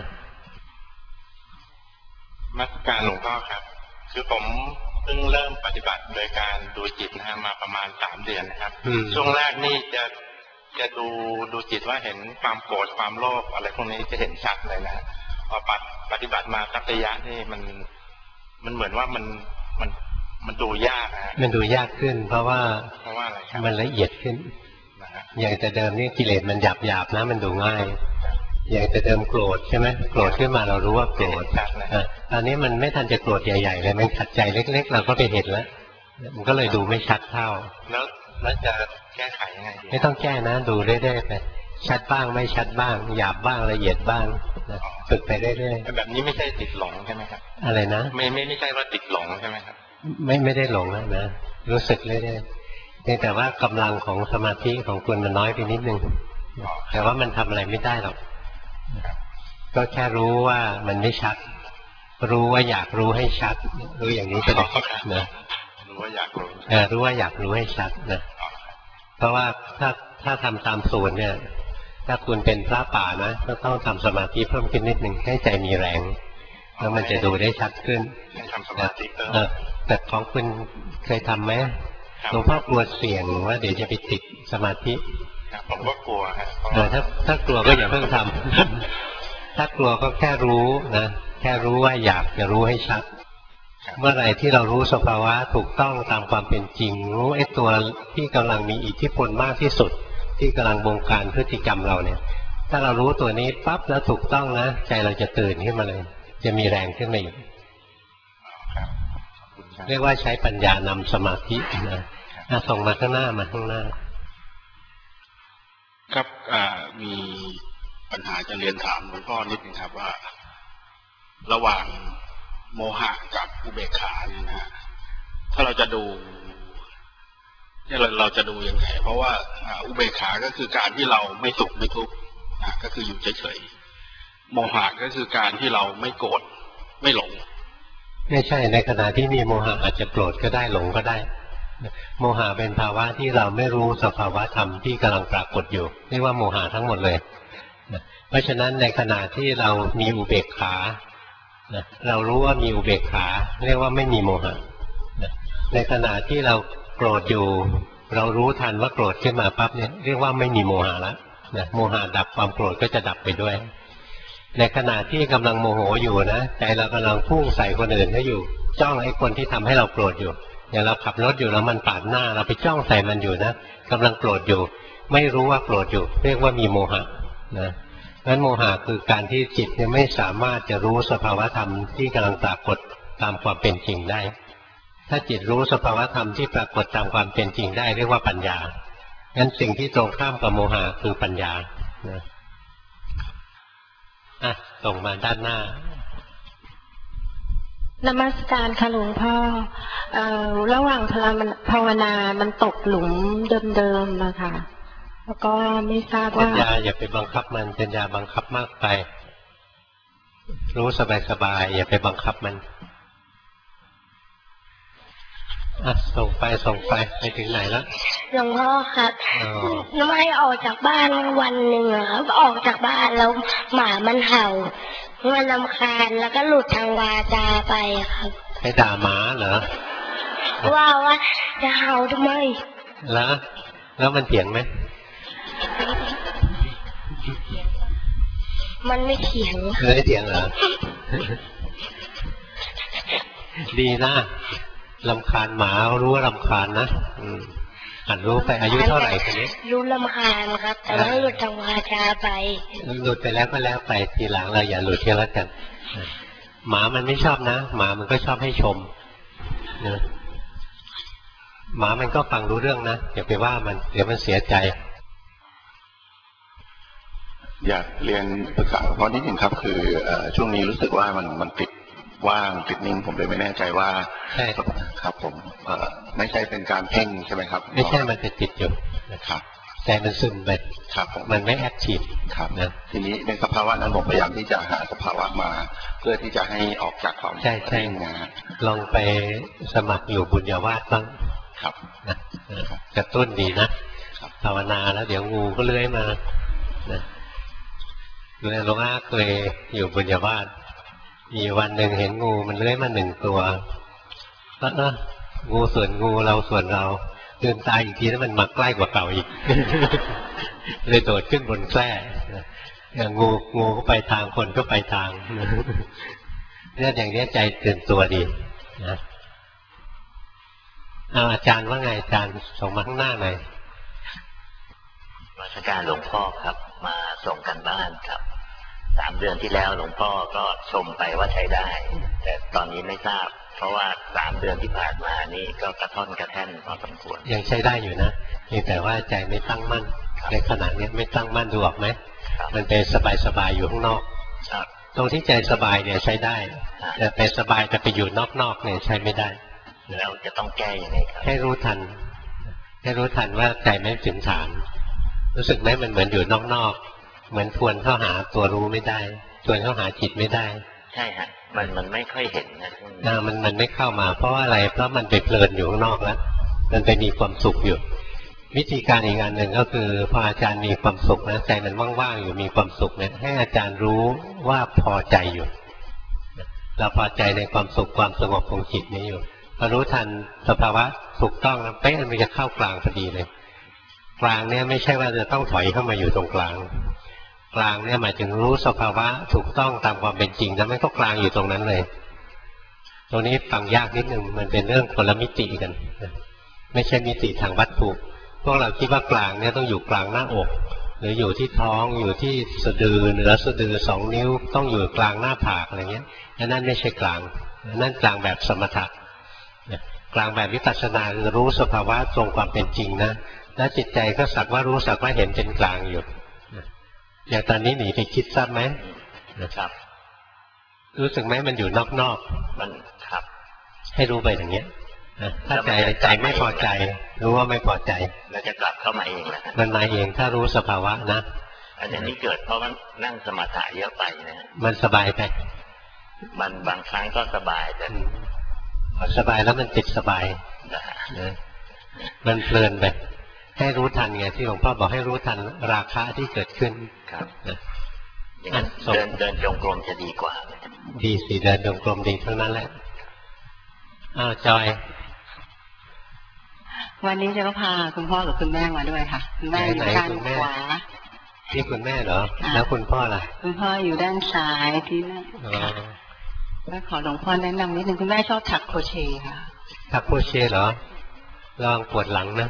มัสการหลวงพ่อครับคือผมเพิ่งเริ่มปฏิบัติโดยการดูจิตนะฮะมาประมาณ3 เดือนนะครับช่วงแรกนี่จะดูจิตว่าเห็นความโกรธความโลภอะไรพวกนี้จะเห็นชัดเลยนะพอปฏิบัติมาสักระยะนี่มันเหมือนว่ามันดูยากนะมันดูยากขึ้นเพราะว่าอะไรครับมันละเอียดขึ้นอย่างแต่เดิมนี่กิเลสมันหยาบนะมันดูง่ายอย่างแต่เดิมโกรธใช่ไหมโกรธขึ้นมาเรารู้ว่าโกรธตอนนี้มันไม่ทันจะโกรธใหญ่ๆเลยมันขัดใจเล็กๆเราก็ไปเห็นแล้วมันก็เลยดูไม่ชัดเท่าแล้วจะแก้ไขยังไงไม่ต้องแก้นะดูเรื่อยๆไปชัดบ้างไม่ชัดบ้างหยาบบ้างละเอียดบ้างฝึกไปเรื่อยๆแบบนี้ไม่ใช่ติดหลงใช่ไหมครับอะไรนะไม่ใช่ว่าติดหลงใช่ไหมครับไม่ได้หลงแล้วนะรู้สึกเรื่อยๆแต่ว่ากำลังของสมาธิของคุณมันน้อยไปนิดนึงแต่ว่ามันทำอะไรไม่ได้หรอกก็แค่รู้ว่ามันไม่ชัดรู้ว่าอยากรู้ให้ชัดรู้อย่างนี้ก็ได้นะรู้ว่าอยากรู้รู้ว่าอยากรู้ให้ชัดนะเพราะว่าถ้าทำตามสูตรเนี่ยถ้าคุณเป็นพระป่านะก็ต้องทำสมาธิเพิ่มขึ้นนิดหนึ่งให้ใจมีแรงแล้วมันจะดูได้ชัดขึ้นทำสมาธิแต่ของคุณเคยทำไหมหลวงพ่อกลัวเสี่ยงว่าเดี๋ยวจะไปติดสมาธิผมก็กลัวฮะถ้ากลัวก็อย่าเพิ่งทำถ้ากลัวก็แค่รู้นะแค่รู้ว่าอยากจะรู้ให้ชัดเมื่อไหร่ที่เรารู้สภาวะถูกต้องตามความเป็นจริงรู้ไอ้ตัวที่กำลังมีอิทธิพลมากที่สุดที่กำลังบงการพฤติกรรมเราเนี่ยถ้าเรารู้ตัวนี้ปั๊บแล้วถูกต้องนะใจเราจะตื่นขึ้นมาเลยจะมีแรงขึ้นมาอีกเรียกว่าใช้ปัญญานำสมาธินะส่งมาข้างหน้ามาข้างหน้าครับมีปัญหาจะเรียนถามหลวงพ่อนิดนึงครับว่าระหว่างโมหะกับอุเบกขาเนี่ยนะฮะถ้าเราจะดูเนี่ยเราจะดูยังไงเพราะว่าอุเบกขาก็คือการที่เราไม่สุขไม่ทุกข์ก็คืออยู่เฉยๆโมหะก็คือการที่เราไม่โกรธไม่หลงไม่ใช่ในขณะที่มีโมหะอาจจะโกรธก็ได้หลงก็ได้โมหะเป็นภาวะที่เราไม่รู้สภาวะธรรมที่กำลังปรากฏอยู่เรียกว่าโมหะทั้งหมดเลยเพราะฉะนั้นในขณะที่เรามีอุเบกขาเรารู้ว่ามีอุเบกขาเรียกว่าไม่มีโมหะในขณะที่เราโกรธอยู่เรารู้ทันว่าโกรธขึ้นมาปั๊บเนี่ยเรียกว่าไม่มีโมหะแล้วโมหะดับความโกรธก็จะดับไปด้วยในขณะที่กำลังโมโหอยู่นะใจเรากำลังพุ่งใส่คนอื่นให้อยู่จ้องไอ้คนที่ทำให้เราโกรธอยู่อย่างเราขับรถอยู่แล้วมันปาดหน้าเราไปจ้องใส่มันอยู่นะกำลังโกรธอยู่ไม่รู้ว่าโกรธอยู่เรียกว่ามีโมหะนะนั้นโมหะคือการที่จิตเนี่ยไม่สามารถจะรู้สภาวะธรรมที่กำลังปรากฏตามความเป็นจริงได้ถ้าจิตรู้สภาวะธรรมที่ปรากฏตามความเป็นจริงได้เรียกว่าปัญญางั้นสิ่งที่ตรงข้ามกับโมหะคือปัญญานะส่งมาด้านหน้านมัสการค่ะหลวงพ่อระหว่างภาวนามันตกหลุมเดิมๆนะคะแล้วก็ไม่ทราบว่าปัญญาอย่าไปบังคับมันปัญญาบังคับมากไปรู้สบายๆอย่าไปบังคับมันส่งไปไปถึงไหนแล้วหลวงพ่อครับไม่ออกจากบ้านวันหนึ่งครับออกจากบ้านแล้วหมามันเห่ามันรำคาญแล้วก็หลุดทางวาจาไปครับไปด่าหมาเหรอว่าจะเห่าทำไมแล้วมันเถียงไหมมันไม่เถียงไม่เถียงเหรอดีนะรำคาญหมารู้ว่ารำคาญนะหัดรู้ไปอายุเท่าไหร่คนนี้รู้รำคาญครับแต่ว่าหลุดทางวาจาไปหลุดไปแล้วก็แล้วไปทีหลังเราอย่าหลุดก็แล้วกันหมามันไม่ชอบนะหมามันก็ชอบให้ชมนะหมามันก็ฟังรู้เรื่องนะอย่าไปว่ามันเดี๋ยวมันเสียใจอยากเรียนปรึกษาเพราะนิดหนึ่งครับคือช่วงนี้รู้สึกว่ามันติดว่างติดนิ่งผมเลยไม่แน่ใจว่าใช่ครับผมไม่ใช่เป็นการเพ่งใช่ไหมครับไม่ใช่มันจะติดอยู่นะครับใจมันซึมไปครับมันไม่แอคทีฟครับนะทีนี้ในสภาวะนั้นผมพยายามที่จะหาสภาวะมาเพื่อที่จะให้ออกจากความใช่ลองไปสมัครอยู่บุญญาวาสบ้างครับนะกระตุ้นดีนะภาวนาแล้วเดี๋ยวงูก็เลื้อยมานะหลวงอาเคยอยู่บุญญาวาสมีวันหนึ่งเห็นงูมันเลื้อยมา1 ตัวงูส่วนงูเราส่วนเราเดินตายอีกทีแล้วมันมาใกล้กว่าเก่าอีกเลยโดดขึ้นบนแคร่งูก็ไปทางคนก็ไปทางเนี่ยอย่างนี้ใจตื่นตัวดีนะอาจารย์ว่าไงอาจารย์ส่งมาข้างหน้าหน่อยราชการหลวงพ่อครับมาส่งกันบ้านครับ3 เดือนที่แล้วหลวงพ่อก็ชมไปว่าใช้ได้แต่ตอนนี้ไม่ทราบเพราะว่า3 เดือนที่ผ่านมานี่ก็กระท่อนกระแท่นพอสมควรยังใช้ได้อยู่นะเพียงแต่ว่าใจไม่ตั้งมั่นในขณะนี้ไม่ตั้งมั่นดูออกไหมมันเป็นสบายๆอยู่ข้างนอกตรงที่ใจสบายเนี่ยใช้ได้แต่ไปสบายแต่ไปอยู่นอกๆเนี่ยใช้ไม่ได้แล้วจะต้องแก้ยังไงครับให้รู้ทันว่าใจไม่ถึงฐานรู้สึกไหมมันเหมือนอยู่นอกๆเหมือนทวนเข้าหาตัวรู้ไม่ได้ชวนเขาหาจิตไม่ได้ใช่ฮะมันไม่ค่อยเห็นนะมันไม่เข้ามาเพราะว่าอะไรเพราะมันไปเพลินอยู่ข้างนอกแล้วมันไปมีความสุขอยู่วิธีการอีกอันหนึ่งก็คือพออาจารย์มีความสุขนะใจมันว่างๆอยู่มีความสุขเนี่ยให้อาจารย์รู้ว่าพอใจอยู่เราพอใจในความสุขความสงบของจิตนี้อยู่พอรู้ทันสภาวะถูกต้องเป๊ะมันจะเข้ากลางพอดีเลยกลางเนี่ยไม่ใช่ว่าจะต้องถอยเข้ามาอยู่ตรงกลางกลางเนี่ยหมายถึงรู้สภาวะถูกต้องตามความเป็นจริงแล้วไม่ก็กลางอยู่ตรงนั้นเลยตรงนี้ฟังยากนิดนึงมันเป็นเรื่องคนละมิติกันไม่ใช่มิติทางวัตถุพวกเราคิดว่ากลางเนี่ยต้องอยู่กลางหน้าอกหรืออยู่ที่ท้องอยู่ที่สะดือเหนือสะดือ2 นิ้วต้องอยู่กลางหน้าผากอะไรเงี้ยนั่นไม่ใช่กลางนั่นกลางแบบสมถะกลางแบบวิปัสสนาคือรู้สภาวะตรงความเป็นจริงนะแล้วจิตใจก็สักว่ารู้สักว่าเห็นเป็นกลางอยู่อย่างตอนนี้หนีไปคิดทราบไหมนะครับรู้สึกไหมมันอยู่นอกๆมันครับให้รู้ไปอย่างเงี้ยถ้าใจไม่พอใจรู้ว่าไม่พอใจแล้วจะกลับเข้ามาเองแหละมันมาเองถ้ารู้สภาวะนะอันนี้เกิดเพราะมันนั่งสมาธิเยอะไปนะมันสบายไปมันบางครั้งก็สบายแต่สบายแล้วมันติดสบายมันเพลินไปให้รู้ทันไงที่หลวงพ่อบอกให้รู้ทันราคะที่เกิดขึ้นครับอย่างนั้นเดินจงกรมจะดีกว่าดีสิเดินจงกรมดีเท่านั้นแหละอ้าวจอยวันนี้จะพาคุณพ่อหรือคุณแม่มาด้วยค่ะคุณแม่อยู่ด้านขวาที่คุณแม่เหรอแล้วคุณพ่อล่ะคุณพ่ออยู่ด้านซ้ายที่นั่นแม่ขอหลวงพ่อแนะนำนิดนึงคุณแม่ชอบถักโครเชต์ค่ะถักโครเชต์เหรอลองปวดหลังนะ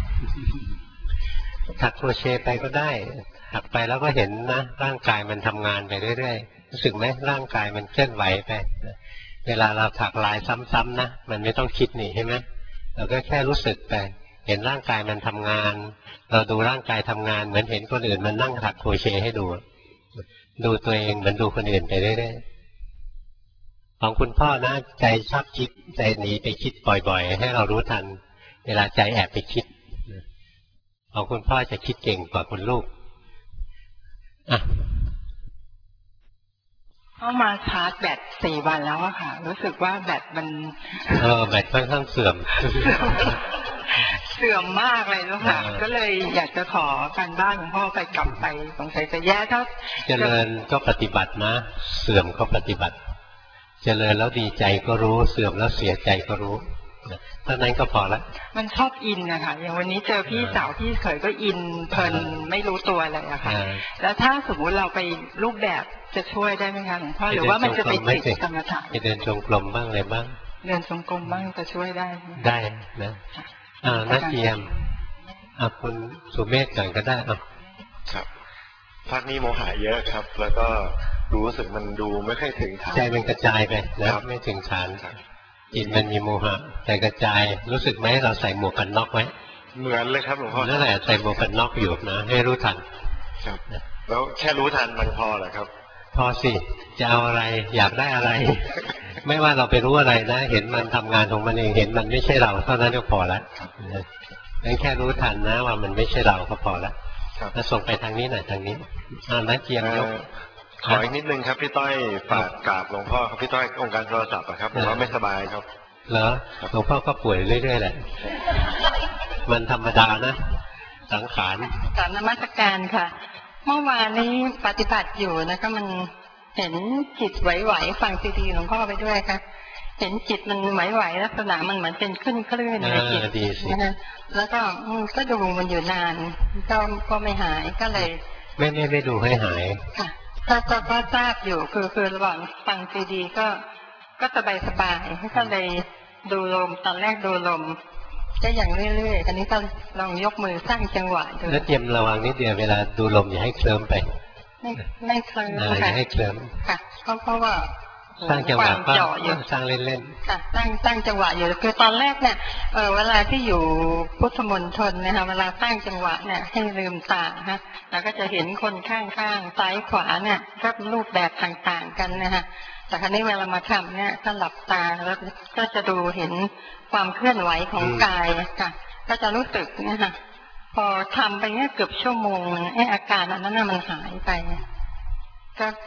ถักโครเชต์ไปก็ได้ถักไปแล้วก็เห็นนะร่างกายมันทำงานไปเรื่อยๆรู้สึกไหมร่างกายมันเคลื่อนไหวไปเวลาเราถักลายซ้ำๆนะมันไม่ต้องคิดนี่ใช่ไหมเราก็แค่รู้สึกไปเห็นร่างกายมันทำงานเราดูร่างกายทำงานเหมือนเห็นคนอื่นมันนั่งถักโครเชต์ให้ดูตัวเองเหมือนดูคนอื่นไปเรื่อยๆของคุณพ่อนะใจชอบคิดใจหนีไปคิดบ่อยๆให้เรารู้ทันเวลาใจแอบไปคิดของคุณพ่อจะคิดเก่งกว่าคุณลูกเข้ามาชาร์จแบต4 วันแล้วอะค่ะรู้สึกว่าแบตมันแบตค่อนข้างเสื่อมมากเลยแล้วค่ะก็เลยอยากจะขอการบ้านของพ่อไปกลับไปสงสัยจะแย่ถ้าเจริญก็ปฏิบัตินะเสื่อมก็ปฏิบัติเจริญแล้วดีใจก็รู้เสื่อมแล้วเสียใจก็รู้เท่านั้นก็พอละมันชอบอินนะคะอย่างวันนี้เจอพี่สาวพี่เขยก็อินเพลินไม่รู้ตัวเลยอะค่ะแล้วถ้าสมมุติเราไปรูปแบบจะช่วยได้ไหมคะหลวงพ่อหรือว่ามันจะไปติดกรรมฐานเดินจงกรมบ้างอะไรบ้างเดินจงกรมบ้างจะช่วยได้ได้นะนักเรียนคุณสุเมธก่อนก็ได้ครับภาคนี้โมหะเยอะครับแล้วก็รู้สึกมันดูไม่ค่อยถึงฐานใจมันกระจายไปนะไม่ถึงฐานจิตมันมีโมหะใจกระจายรู้สึกไหมเราใส่หมวกกันน็อกไหมเหมือนเลยครับหลวงพ่อนั่นแหละใส่หมวกกันน็อกอยู่นะให้รู้ทันครับแล้วแค่รู้ทันมันพอเหรอครับพอสิจะเอาอะไรอยากได้อะไรไม่ว่าเราไปรู้อะไรนะเห็นมันทำงานของมันเองเห็นมันไม่ใช่เราเท่านั้นก็พอแล้วงั้นแค่รู้ทันนะว่ามันไม่ใช่เราก็พอแล้วแล้วส่งไปทางนี้หน่อยทางนี้นักเกียงยกขออีกนิดนึงครับพี่ต้อยฝากกราบหลวงพ่อครับพี่ต้อยองค์การโทรศัพท์ครับผมว่าไม่สบายครับเหรอหลวงพ่อก็ป่วยเรื่อยๆแหละมันธรรมดานะสังขารกราบนมัสการค่ะเมื่อวานนี้ปฏิบัติอยู่นะก็มันเห็นจิตไหวๆฟังซีดีหลวงพ่อไปด้วยค่ะเห็นจิตมันไหวๆลักษณะมันเหมือนเป็นคลื่นในจิตนะคะแล้วก็ดูมันอยู่นานก็ไม่หายก็เลยไม่ดูให้หายค่ะก็ทราบอยู่คือระหว่างฟังซีดีก็สบายก็เลยดูลมตอนแรกดูลมก็อย่างเรื่อยๆอันนี้ก็ลองยกมือสร้างจังหวะดูแล้วเตรียมระวังนิดเดียวเวลาดูลมอย่าให้เคลิ้มไปไม่เคลิ้มอย่าให้เคลิ้มค่ะเพราะว่าสร้างจังหวะก็สร้างเล่นๆค่ะตั้งจังหวะอยู่คือตอนแรกเนี่ยเวลาที่อยู่พุทธมณฑลนะคะเวลาตั้งจังหวะเนี่ยให้ลืมตาฮะแล้วก็จะเห็นคนข้างๆซ้ายขวาเนี่ยก็รูปแบบต่างๆกันนะคะแต่ครั้นี้เวลามาทำเนี่ยก็หลับตาแล้วก็จะดูเห็นความเคลื่อนไหวของกายค่ะก็จะรู้สึกเนี่ยค่ะพอทำไปเนี่ยเกือบชั่วโมงอาการอันนั้นมันหายไปก็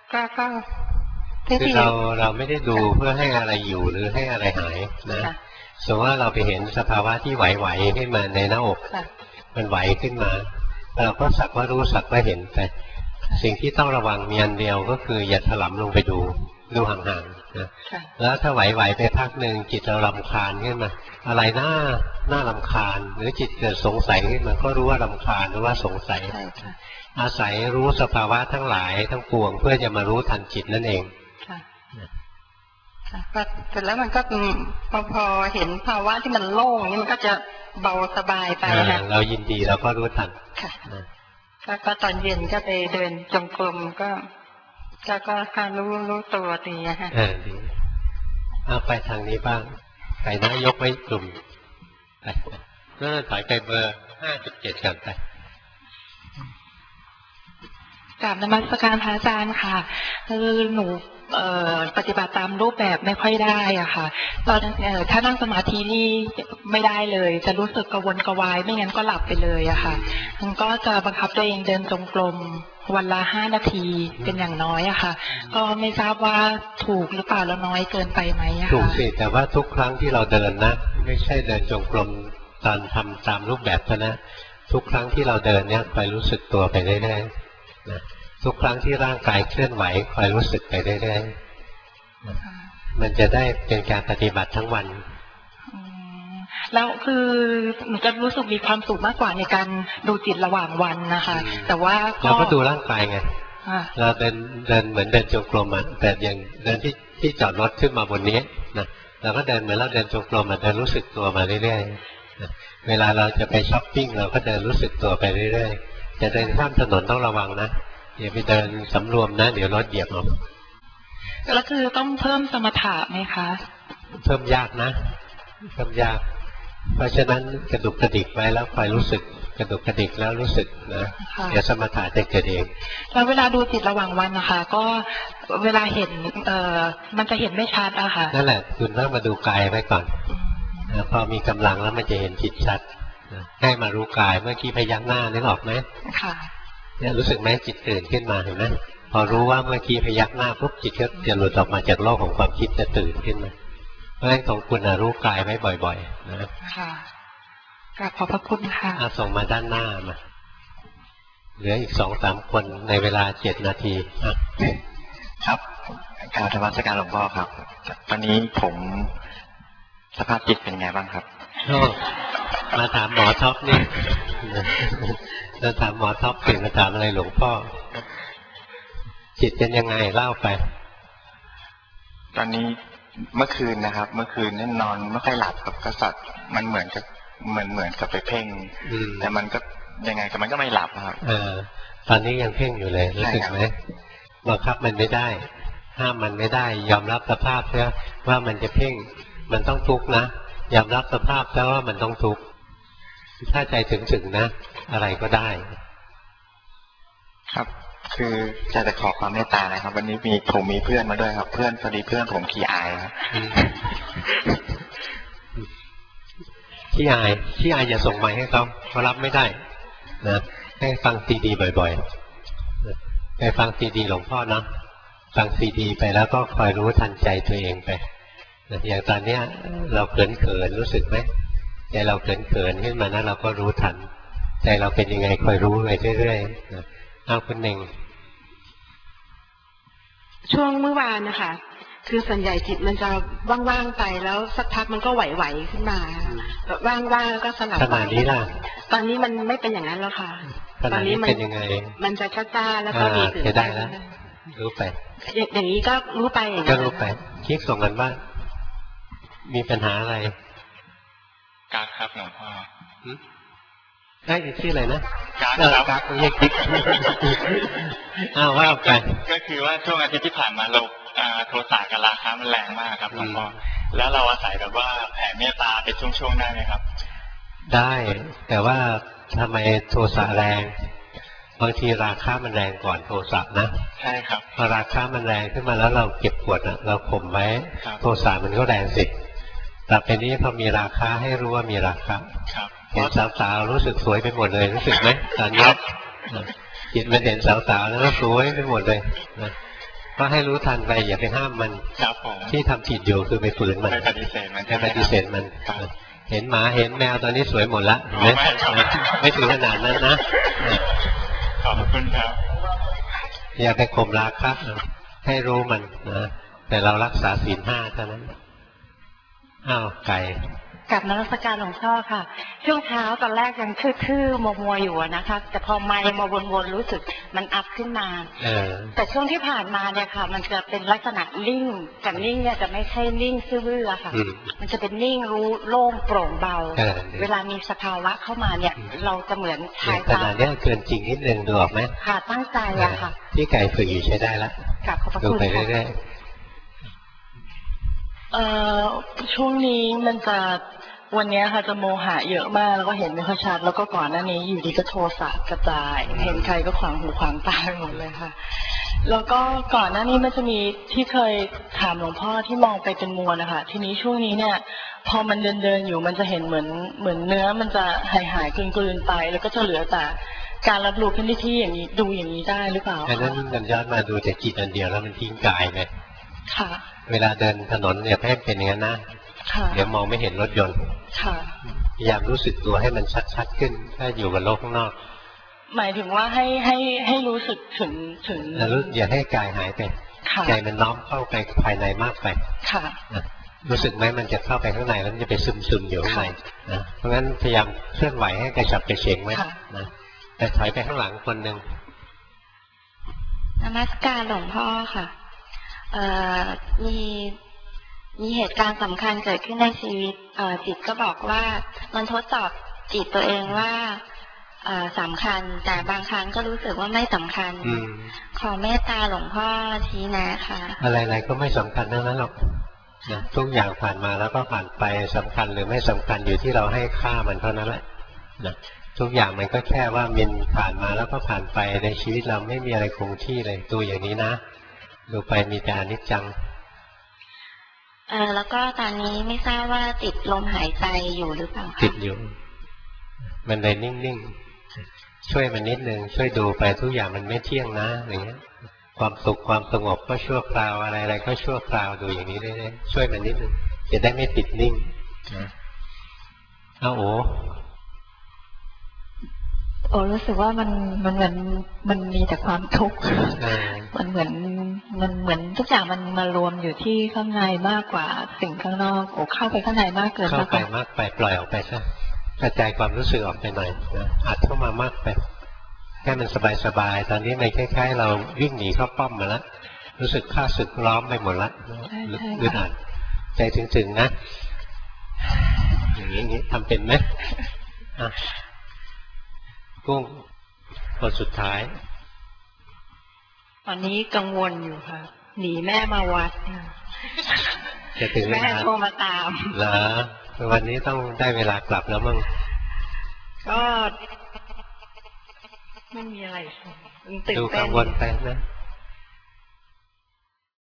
คือเราไม่ได้ดูเพื่อให้อะไรอยู่หรือให้อะไรหายนะสมมติว่าเราไปเห็นสภาวะที่ไหวๆขึ้นมาในหน้าอกมันไหวขึ้นมาเราก็สักว่ารู้สักว่าเห็นไปสิ่งที่ต้องระวังมีอันเดียวก็คืออย่าถลำลงไปดูห่างๆนะแล้วถ้าไหวๆไปพักหนึ่งจิตเรารำคาญขึ้นมาอะไรน่ารำคาญหรือจิตเกิดสงสัยขึ้นมาก็รู้ว่ารำคาญหรือว่าสงสัยอาศัยรู้สภาวะทั้งหลายทั้งปวงเพื่อจะมารู้ทันจิตนั่นเองเสร็จแล้วมันก็พอเห็นภาวะที่มันโล่งนี่มันก็จะเบาสบายไปค่ะเรายินดีเราก็รู้ทันค่ะก็ตอนเย็นก็ไปเดินจงกรมก็การรู้ตัวตีอะค่ะดีเอาไปทางนี้บ้างไปนะยกไว้กลุ่มไปก็ถอยไปเบอร์57กันไปกราบนมัสการพระอาจารย์ค่ะหนูปฏิบัติตามรูปแบบไม่ค่อยได้อ่ะค่ะตอนถ้านั่งสมาธินี่ไม่ได้เลยจะรู้สึกกระวนกระวายไม่งั้นก็หลับไปเลยอะค่ะมันก็จะบังคับตัวเองเดินจงกรมวันละ5 นาทีเป็นอย่างน้อยอะค่ะก็ไม่ทราบว่าถูกหรือเปล่าแล้วน้อยเกินไปไหมอะค่ะถูกสิแต่ว่าทุกครั้งที่เราเดินนะไม่ใช่เดินจงกรมตอนทำตามรูปแบบนะทุกครั้งที่เราเดินเนี่ยคอยรู้สึกตัวไปเรื่อยๆนะทุกครั้งที่ร่างกายเคลื่อนไหวคอยรู้สึกไปเรื่อยๆมันจะได้เป็นการปฏิบัติทั้งวันแล้วคือหนูจะรู้สึกมีความสุขมากกว่าในการดูจิตระหว่างวันนะคะแต่ว่าเราก็ดูร่างกายไงเราเดินเหมือนเดินจงกรมอ่ะแต่อย่างเดินที่จอดรถขึ้นมาบนนี้นะเราก็เดินเหมือนเราเดินจงกรมเดินรู้สึกตัวมาเรื่อยๆเวลาเราจะไปช้อปปิ้งเราก็เดินรู้สึกตัวไปเรื่อยๆจะเดินข้ามถนนต้องระวังนะอย่าไปเดินสำรวมนะเดี๋ยวรถเหยียบเอาแล้วคือต้องเพิ่มสมถะไหมคะเพิ่มยากนะเพิ่มยากเพราะฉะนั้นกระดุกกระดิกไว้แล้วคอยรู้สึกกระดุกกระดิกแล้วรู้สึกนะเดี๋ยวสมถะจะเกิดเองแล้วเวลาดูจิตระหว่างวันนะคะก็เวลาเห็นมันจะเห็นไม่ชัดอะค่ะนั่นแหละคุณต้องมาดูกายไว้ก่อนพอมีกำลังแล้วมันจะเห็นจิตชัดให้มารู้กายเมื่อกี้พยักหน้านึกออกไหมค่ะเนี่ยรู้สึกไหมจิตตื่นขึ้นมาเห็นไหมพอรู้ว่าเมื่อกี้พยักหน้าปุ๊บจิตก็จะหลุดออกมาจากโลกของความคิดจะตื่นขึ้นมาเพราะฉะนั้นของคุณรู้กายไว้บ่อยๆนะค่ะกราบขอบพระคุณค่ะส่งมาด้านหน้ามาเหลืออีก2-3 คนในเวลา7 นาทีครับกราบธรรมสการหลวงพ่อครับตอนนี้ผมสภาพจิตเป็นไงบ้างครับมาถามหมอท็อปนี่จะถามหมอท็อปถึงมาถามอะไรหลวงพ่อจิตเป็นยังไงเล่าไปตอนนี้เมื่อคืนนะครับเมื่อคืนนี่นอนไม่ค่อยหลับครับก็สัตว์มันเหมือนกับไปเพ่งแต่มันก็ยังไงแต่มันก็ไม่หลับครับตอนนี้ยังเพ่งอยู่เลยรู้สึกไหมบังคับมันไม่ได้ห้ามมันไม่ได้ยอมรับสภาพแล้วว่ามันจะเพ่งมันต้องทุกข์นะยอมรับสภาพแล้วว่ามันต้องทุกข์ถ้าใจถึงนะอะไรก็ได้ครับคือจะขอความเมตตานะครับวันนี้ผมมีเพื่อนมาด้วยครับเพื่อนพอดีเพื่อนผมขี้อายครับขี้อายอย่าส่งไมค์ให้เขารับไม่ได้นะให้ฟังซีดีบ่อยๆไปฟังซีดีหลวงพ่อนะฟังซีดีไปแล้วก็คอยรู้ทันใจตัวเองไปอย่างตอนนี้เราเขินรู้สึกไหมใจเราเขินขึ้นมานะเราก็รู้ทันใจเราเป็นยังไงคอยรู้ไปเรื่อยๆเอาคนหนึ่งช่วงเมื่อวานนะคะคือส่วนใหญ่จิตมันจะว่างๆไปแล้วสักพักมันก็ไหวๆขึ้นมาแบบว่างๆแล้วก็สลับขนาดนี้ล่ะตอนนี้มันไม่เป็นอย่างนั้นแล้วค่ะตอนนี้มันเป็นยังไงมันจะจ้าๆแล้วก็มีตื่นได้แล้วรู้ไปอย่างนี้ก็รู้ไปอย่างนี้ก็รู้ไปคิดส่งกันว่ามีปัญหาอะไรการครับหลวงพ่อได้ชื่ออะไรนะการครับเรียกกิ๊กว่าไปก็คือว่าช่วงอาทิตย์ที่ผ่านมาเราโทสะกับราคะมันแรงมากครับหลวงพ่อแล้วเราอาศัยแบบว่าแผ่เมตตาเป็นช่วงๆได้ไหมครับได้แต่ว่าทำไมโทสะแรงบางทีราคะมันแรงก่อนโทสะนะใช่ครับพอราคะมันแรงขึ้นมาแล้วเราเก็บกดเราข่มไว้โทสะมันก็แรงสิแต่เป็นนี้พอมีราคะให้รู้ว่ามีราคะเห็นสาวๆรู้สึกสวยไปหมดเลยรู้สึกไหมตอนนี้จิตมันเห็นสาวๆแล้วก็สวยไปหมดเลยนะก็ให้รู้ทันไปอย่าไปห้ามมันที่ทำผิดอยู่คือไปฝืนมันไปปฏิเสธมันเห็นหมาเห็นแมวตอนนี้สวยหมดละไม่ถึงขนาดนั้นนะขอบคุณครับอย่าไปข่มราคะให้รู้มันนะแต่เรารักษาศีล 5เท่านั้นอ้าวไก่กับนมัสการหลวงพ่อค่ะช่วงเช้าตอนแรกยังทื่อๆมัวๆอยู่นะคะแต่พอไมค์มาวนๆรู้สึกมันอัพขึ้นมาแต่ช่วงที่ผ่านมาเนี่ยค่ะมันจะเป็นลักษณะนิ่งกับนิ่งเนี่ยจะไม่ใช่นิ่งซื่อๆค่ะมันจะเป็นนิ่งรู้โล่งโปร่งเบาเวลามีสภาวะเข้ามาเนี่ยเราจะเหมือนทายตามขนาดนี้เกินจริงนิดนึงดูออกไหมค่ะตั้งใจอะค่ะที่ไก่ฝึกอยู่ใช้ได้แล้วดูไปเรื่อยๆช่วงนี้มันจะวันนี้ค่ะจะโมหะเยอะมากแล้วก็เห็นไม่ค่อยชัดแล้วก็ก่อนหน้านี้อยู่ดีก็โทสะกระจายเห็นใครก็ขวางหูขวางตาหมดเลยค่ะแล้วก็ก่อนหน้านี้มันจะมีที่เคยถามหลวงพ่อที่มองไปเป็นมวลนะคะทีนี้ช่วงนี้เนี่ยพอมันเดินอยู่มันจะเห็นเหมือนเนื้อมันจะหายกลืนไปแล้วก็จะเหลือแต่การรับรู้พื้นที่อย่างนี้ดูอย่างนี้ได้หรือเปล่าอันนั้นมันย้อนมาดูแต่จิตอันเดียวแล้วมันทิ้งกายไงค่ะเวลาเดินถนนเนี่ยให้เป็นอย่างนั้นนะเดี๋ยวมองไม่เห็นรถยนต์พยายามรู้สึกตัวให้มันชัดๆขึ้นถ้าอยู่กับโลกข้างนอกหมายถึงว่าให้รู้สึกถึงอย่าให้กายหายไปใจมันน้อมเข้าไปภายในมากไปรู้สึกไหมมันจะเข้าไปข้างในแล้วมันจะไปซึมๆอยู่ข้างในนะเพราะงั้นพยายามเคลื่อนไหวให้กระฉับกระเฉงไว้นะแต่ถอยไปข้างหลังคนหนึ่งนมัสการหลวงพ่อค่ะมีเหตุการณ์สำคัญเกิดขึ้นในชีวิตจิตก็บอกว่ามันทดสอบจิตตัวเองว่าสำคัญแต่บางครั้งก็รู้สึกว่าไม่สำคัญขอเมตตาหลวงพ่อชี้แนะค่ะอะไรๆก็ไม่สำคัญทั้งนั้นหรอกนะทุกอย่างผ่านมาแล้วก็ผ่านไปสำคัญหรือไม่สำคัญอยู่ที่เราให้ค่ามันเท่านั้นแหละนะทุกอย่างมันก็แค่ว่ามันผ่านมาแล้วก็ผ่านไปในชีวิตเราไม่มีอะไรคงที่เลยดูอย่างนี้นะดูไปมีแต่อนิจจังแล้วก็ตอนนี้ไม่ทราบว่าติดลมหายใจอยู่หรือเปล่าติดอยู่มันเลยนิ่งๆช่วยมันนิดนึงช่วยดูไปทุกอย่างมันไม่เที่ยงนะอย่างเงี้ยความสุขความสงบก็ชั่วคราวอะไรๆก็ชั่วคราวดูอย่างนี้เรื่อยๆช่วยมันนิดนึงจะได้ไม่ติดนิ่งโอ้รู้สึกว่ามันเหมือนมันมีแต่ความทุกข์มันเหมือนทุกอย่างมันมารวมอยู่ที่ข้างในมากกว่าสิ่งข้างนอกโอ้เข้าไปข้างในมากเกินเข้าไปมากไปปล่อยออกไปซะกระจายความรู้สึกออกไปหน่อยนะอัดเข้ามามากไปแค่มันสบายๆตอนนี้มันคล้ายๆเราวิ่งหนีเข้าป้อมมาแล้วรู้สึกข้าศึกล้อมไปหมดแล้วอึดอัดใจถึงๆนะอย่างนี้ทำเป็นไหมกุ้งคนสุดท้ายตอนนี้กังวลอยู่ค่ะหนีแม่มาวัดจะถึงแม่โทรมาตามเหรอวันนี้ต้องได้เวลากลับแล้วมั้งก็ไม่มีอะไรตื่นเต้นดูกังวลไปนะ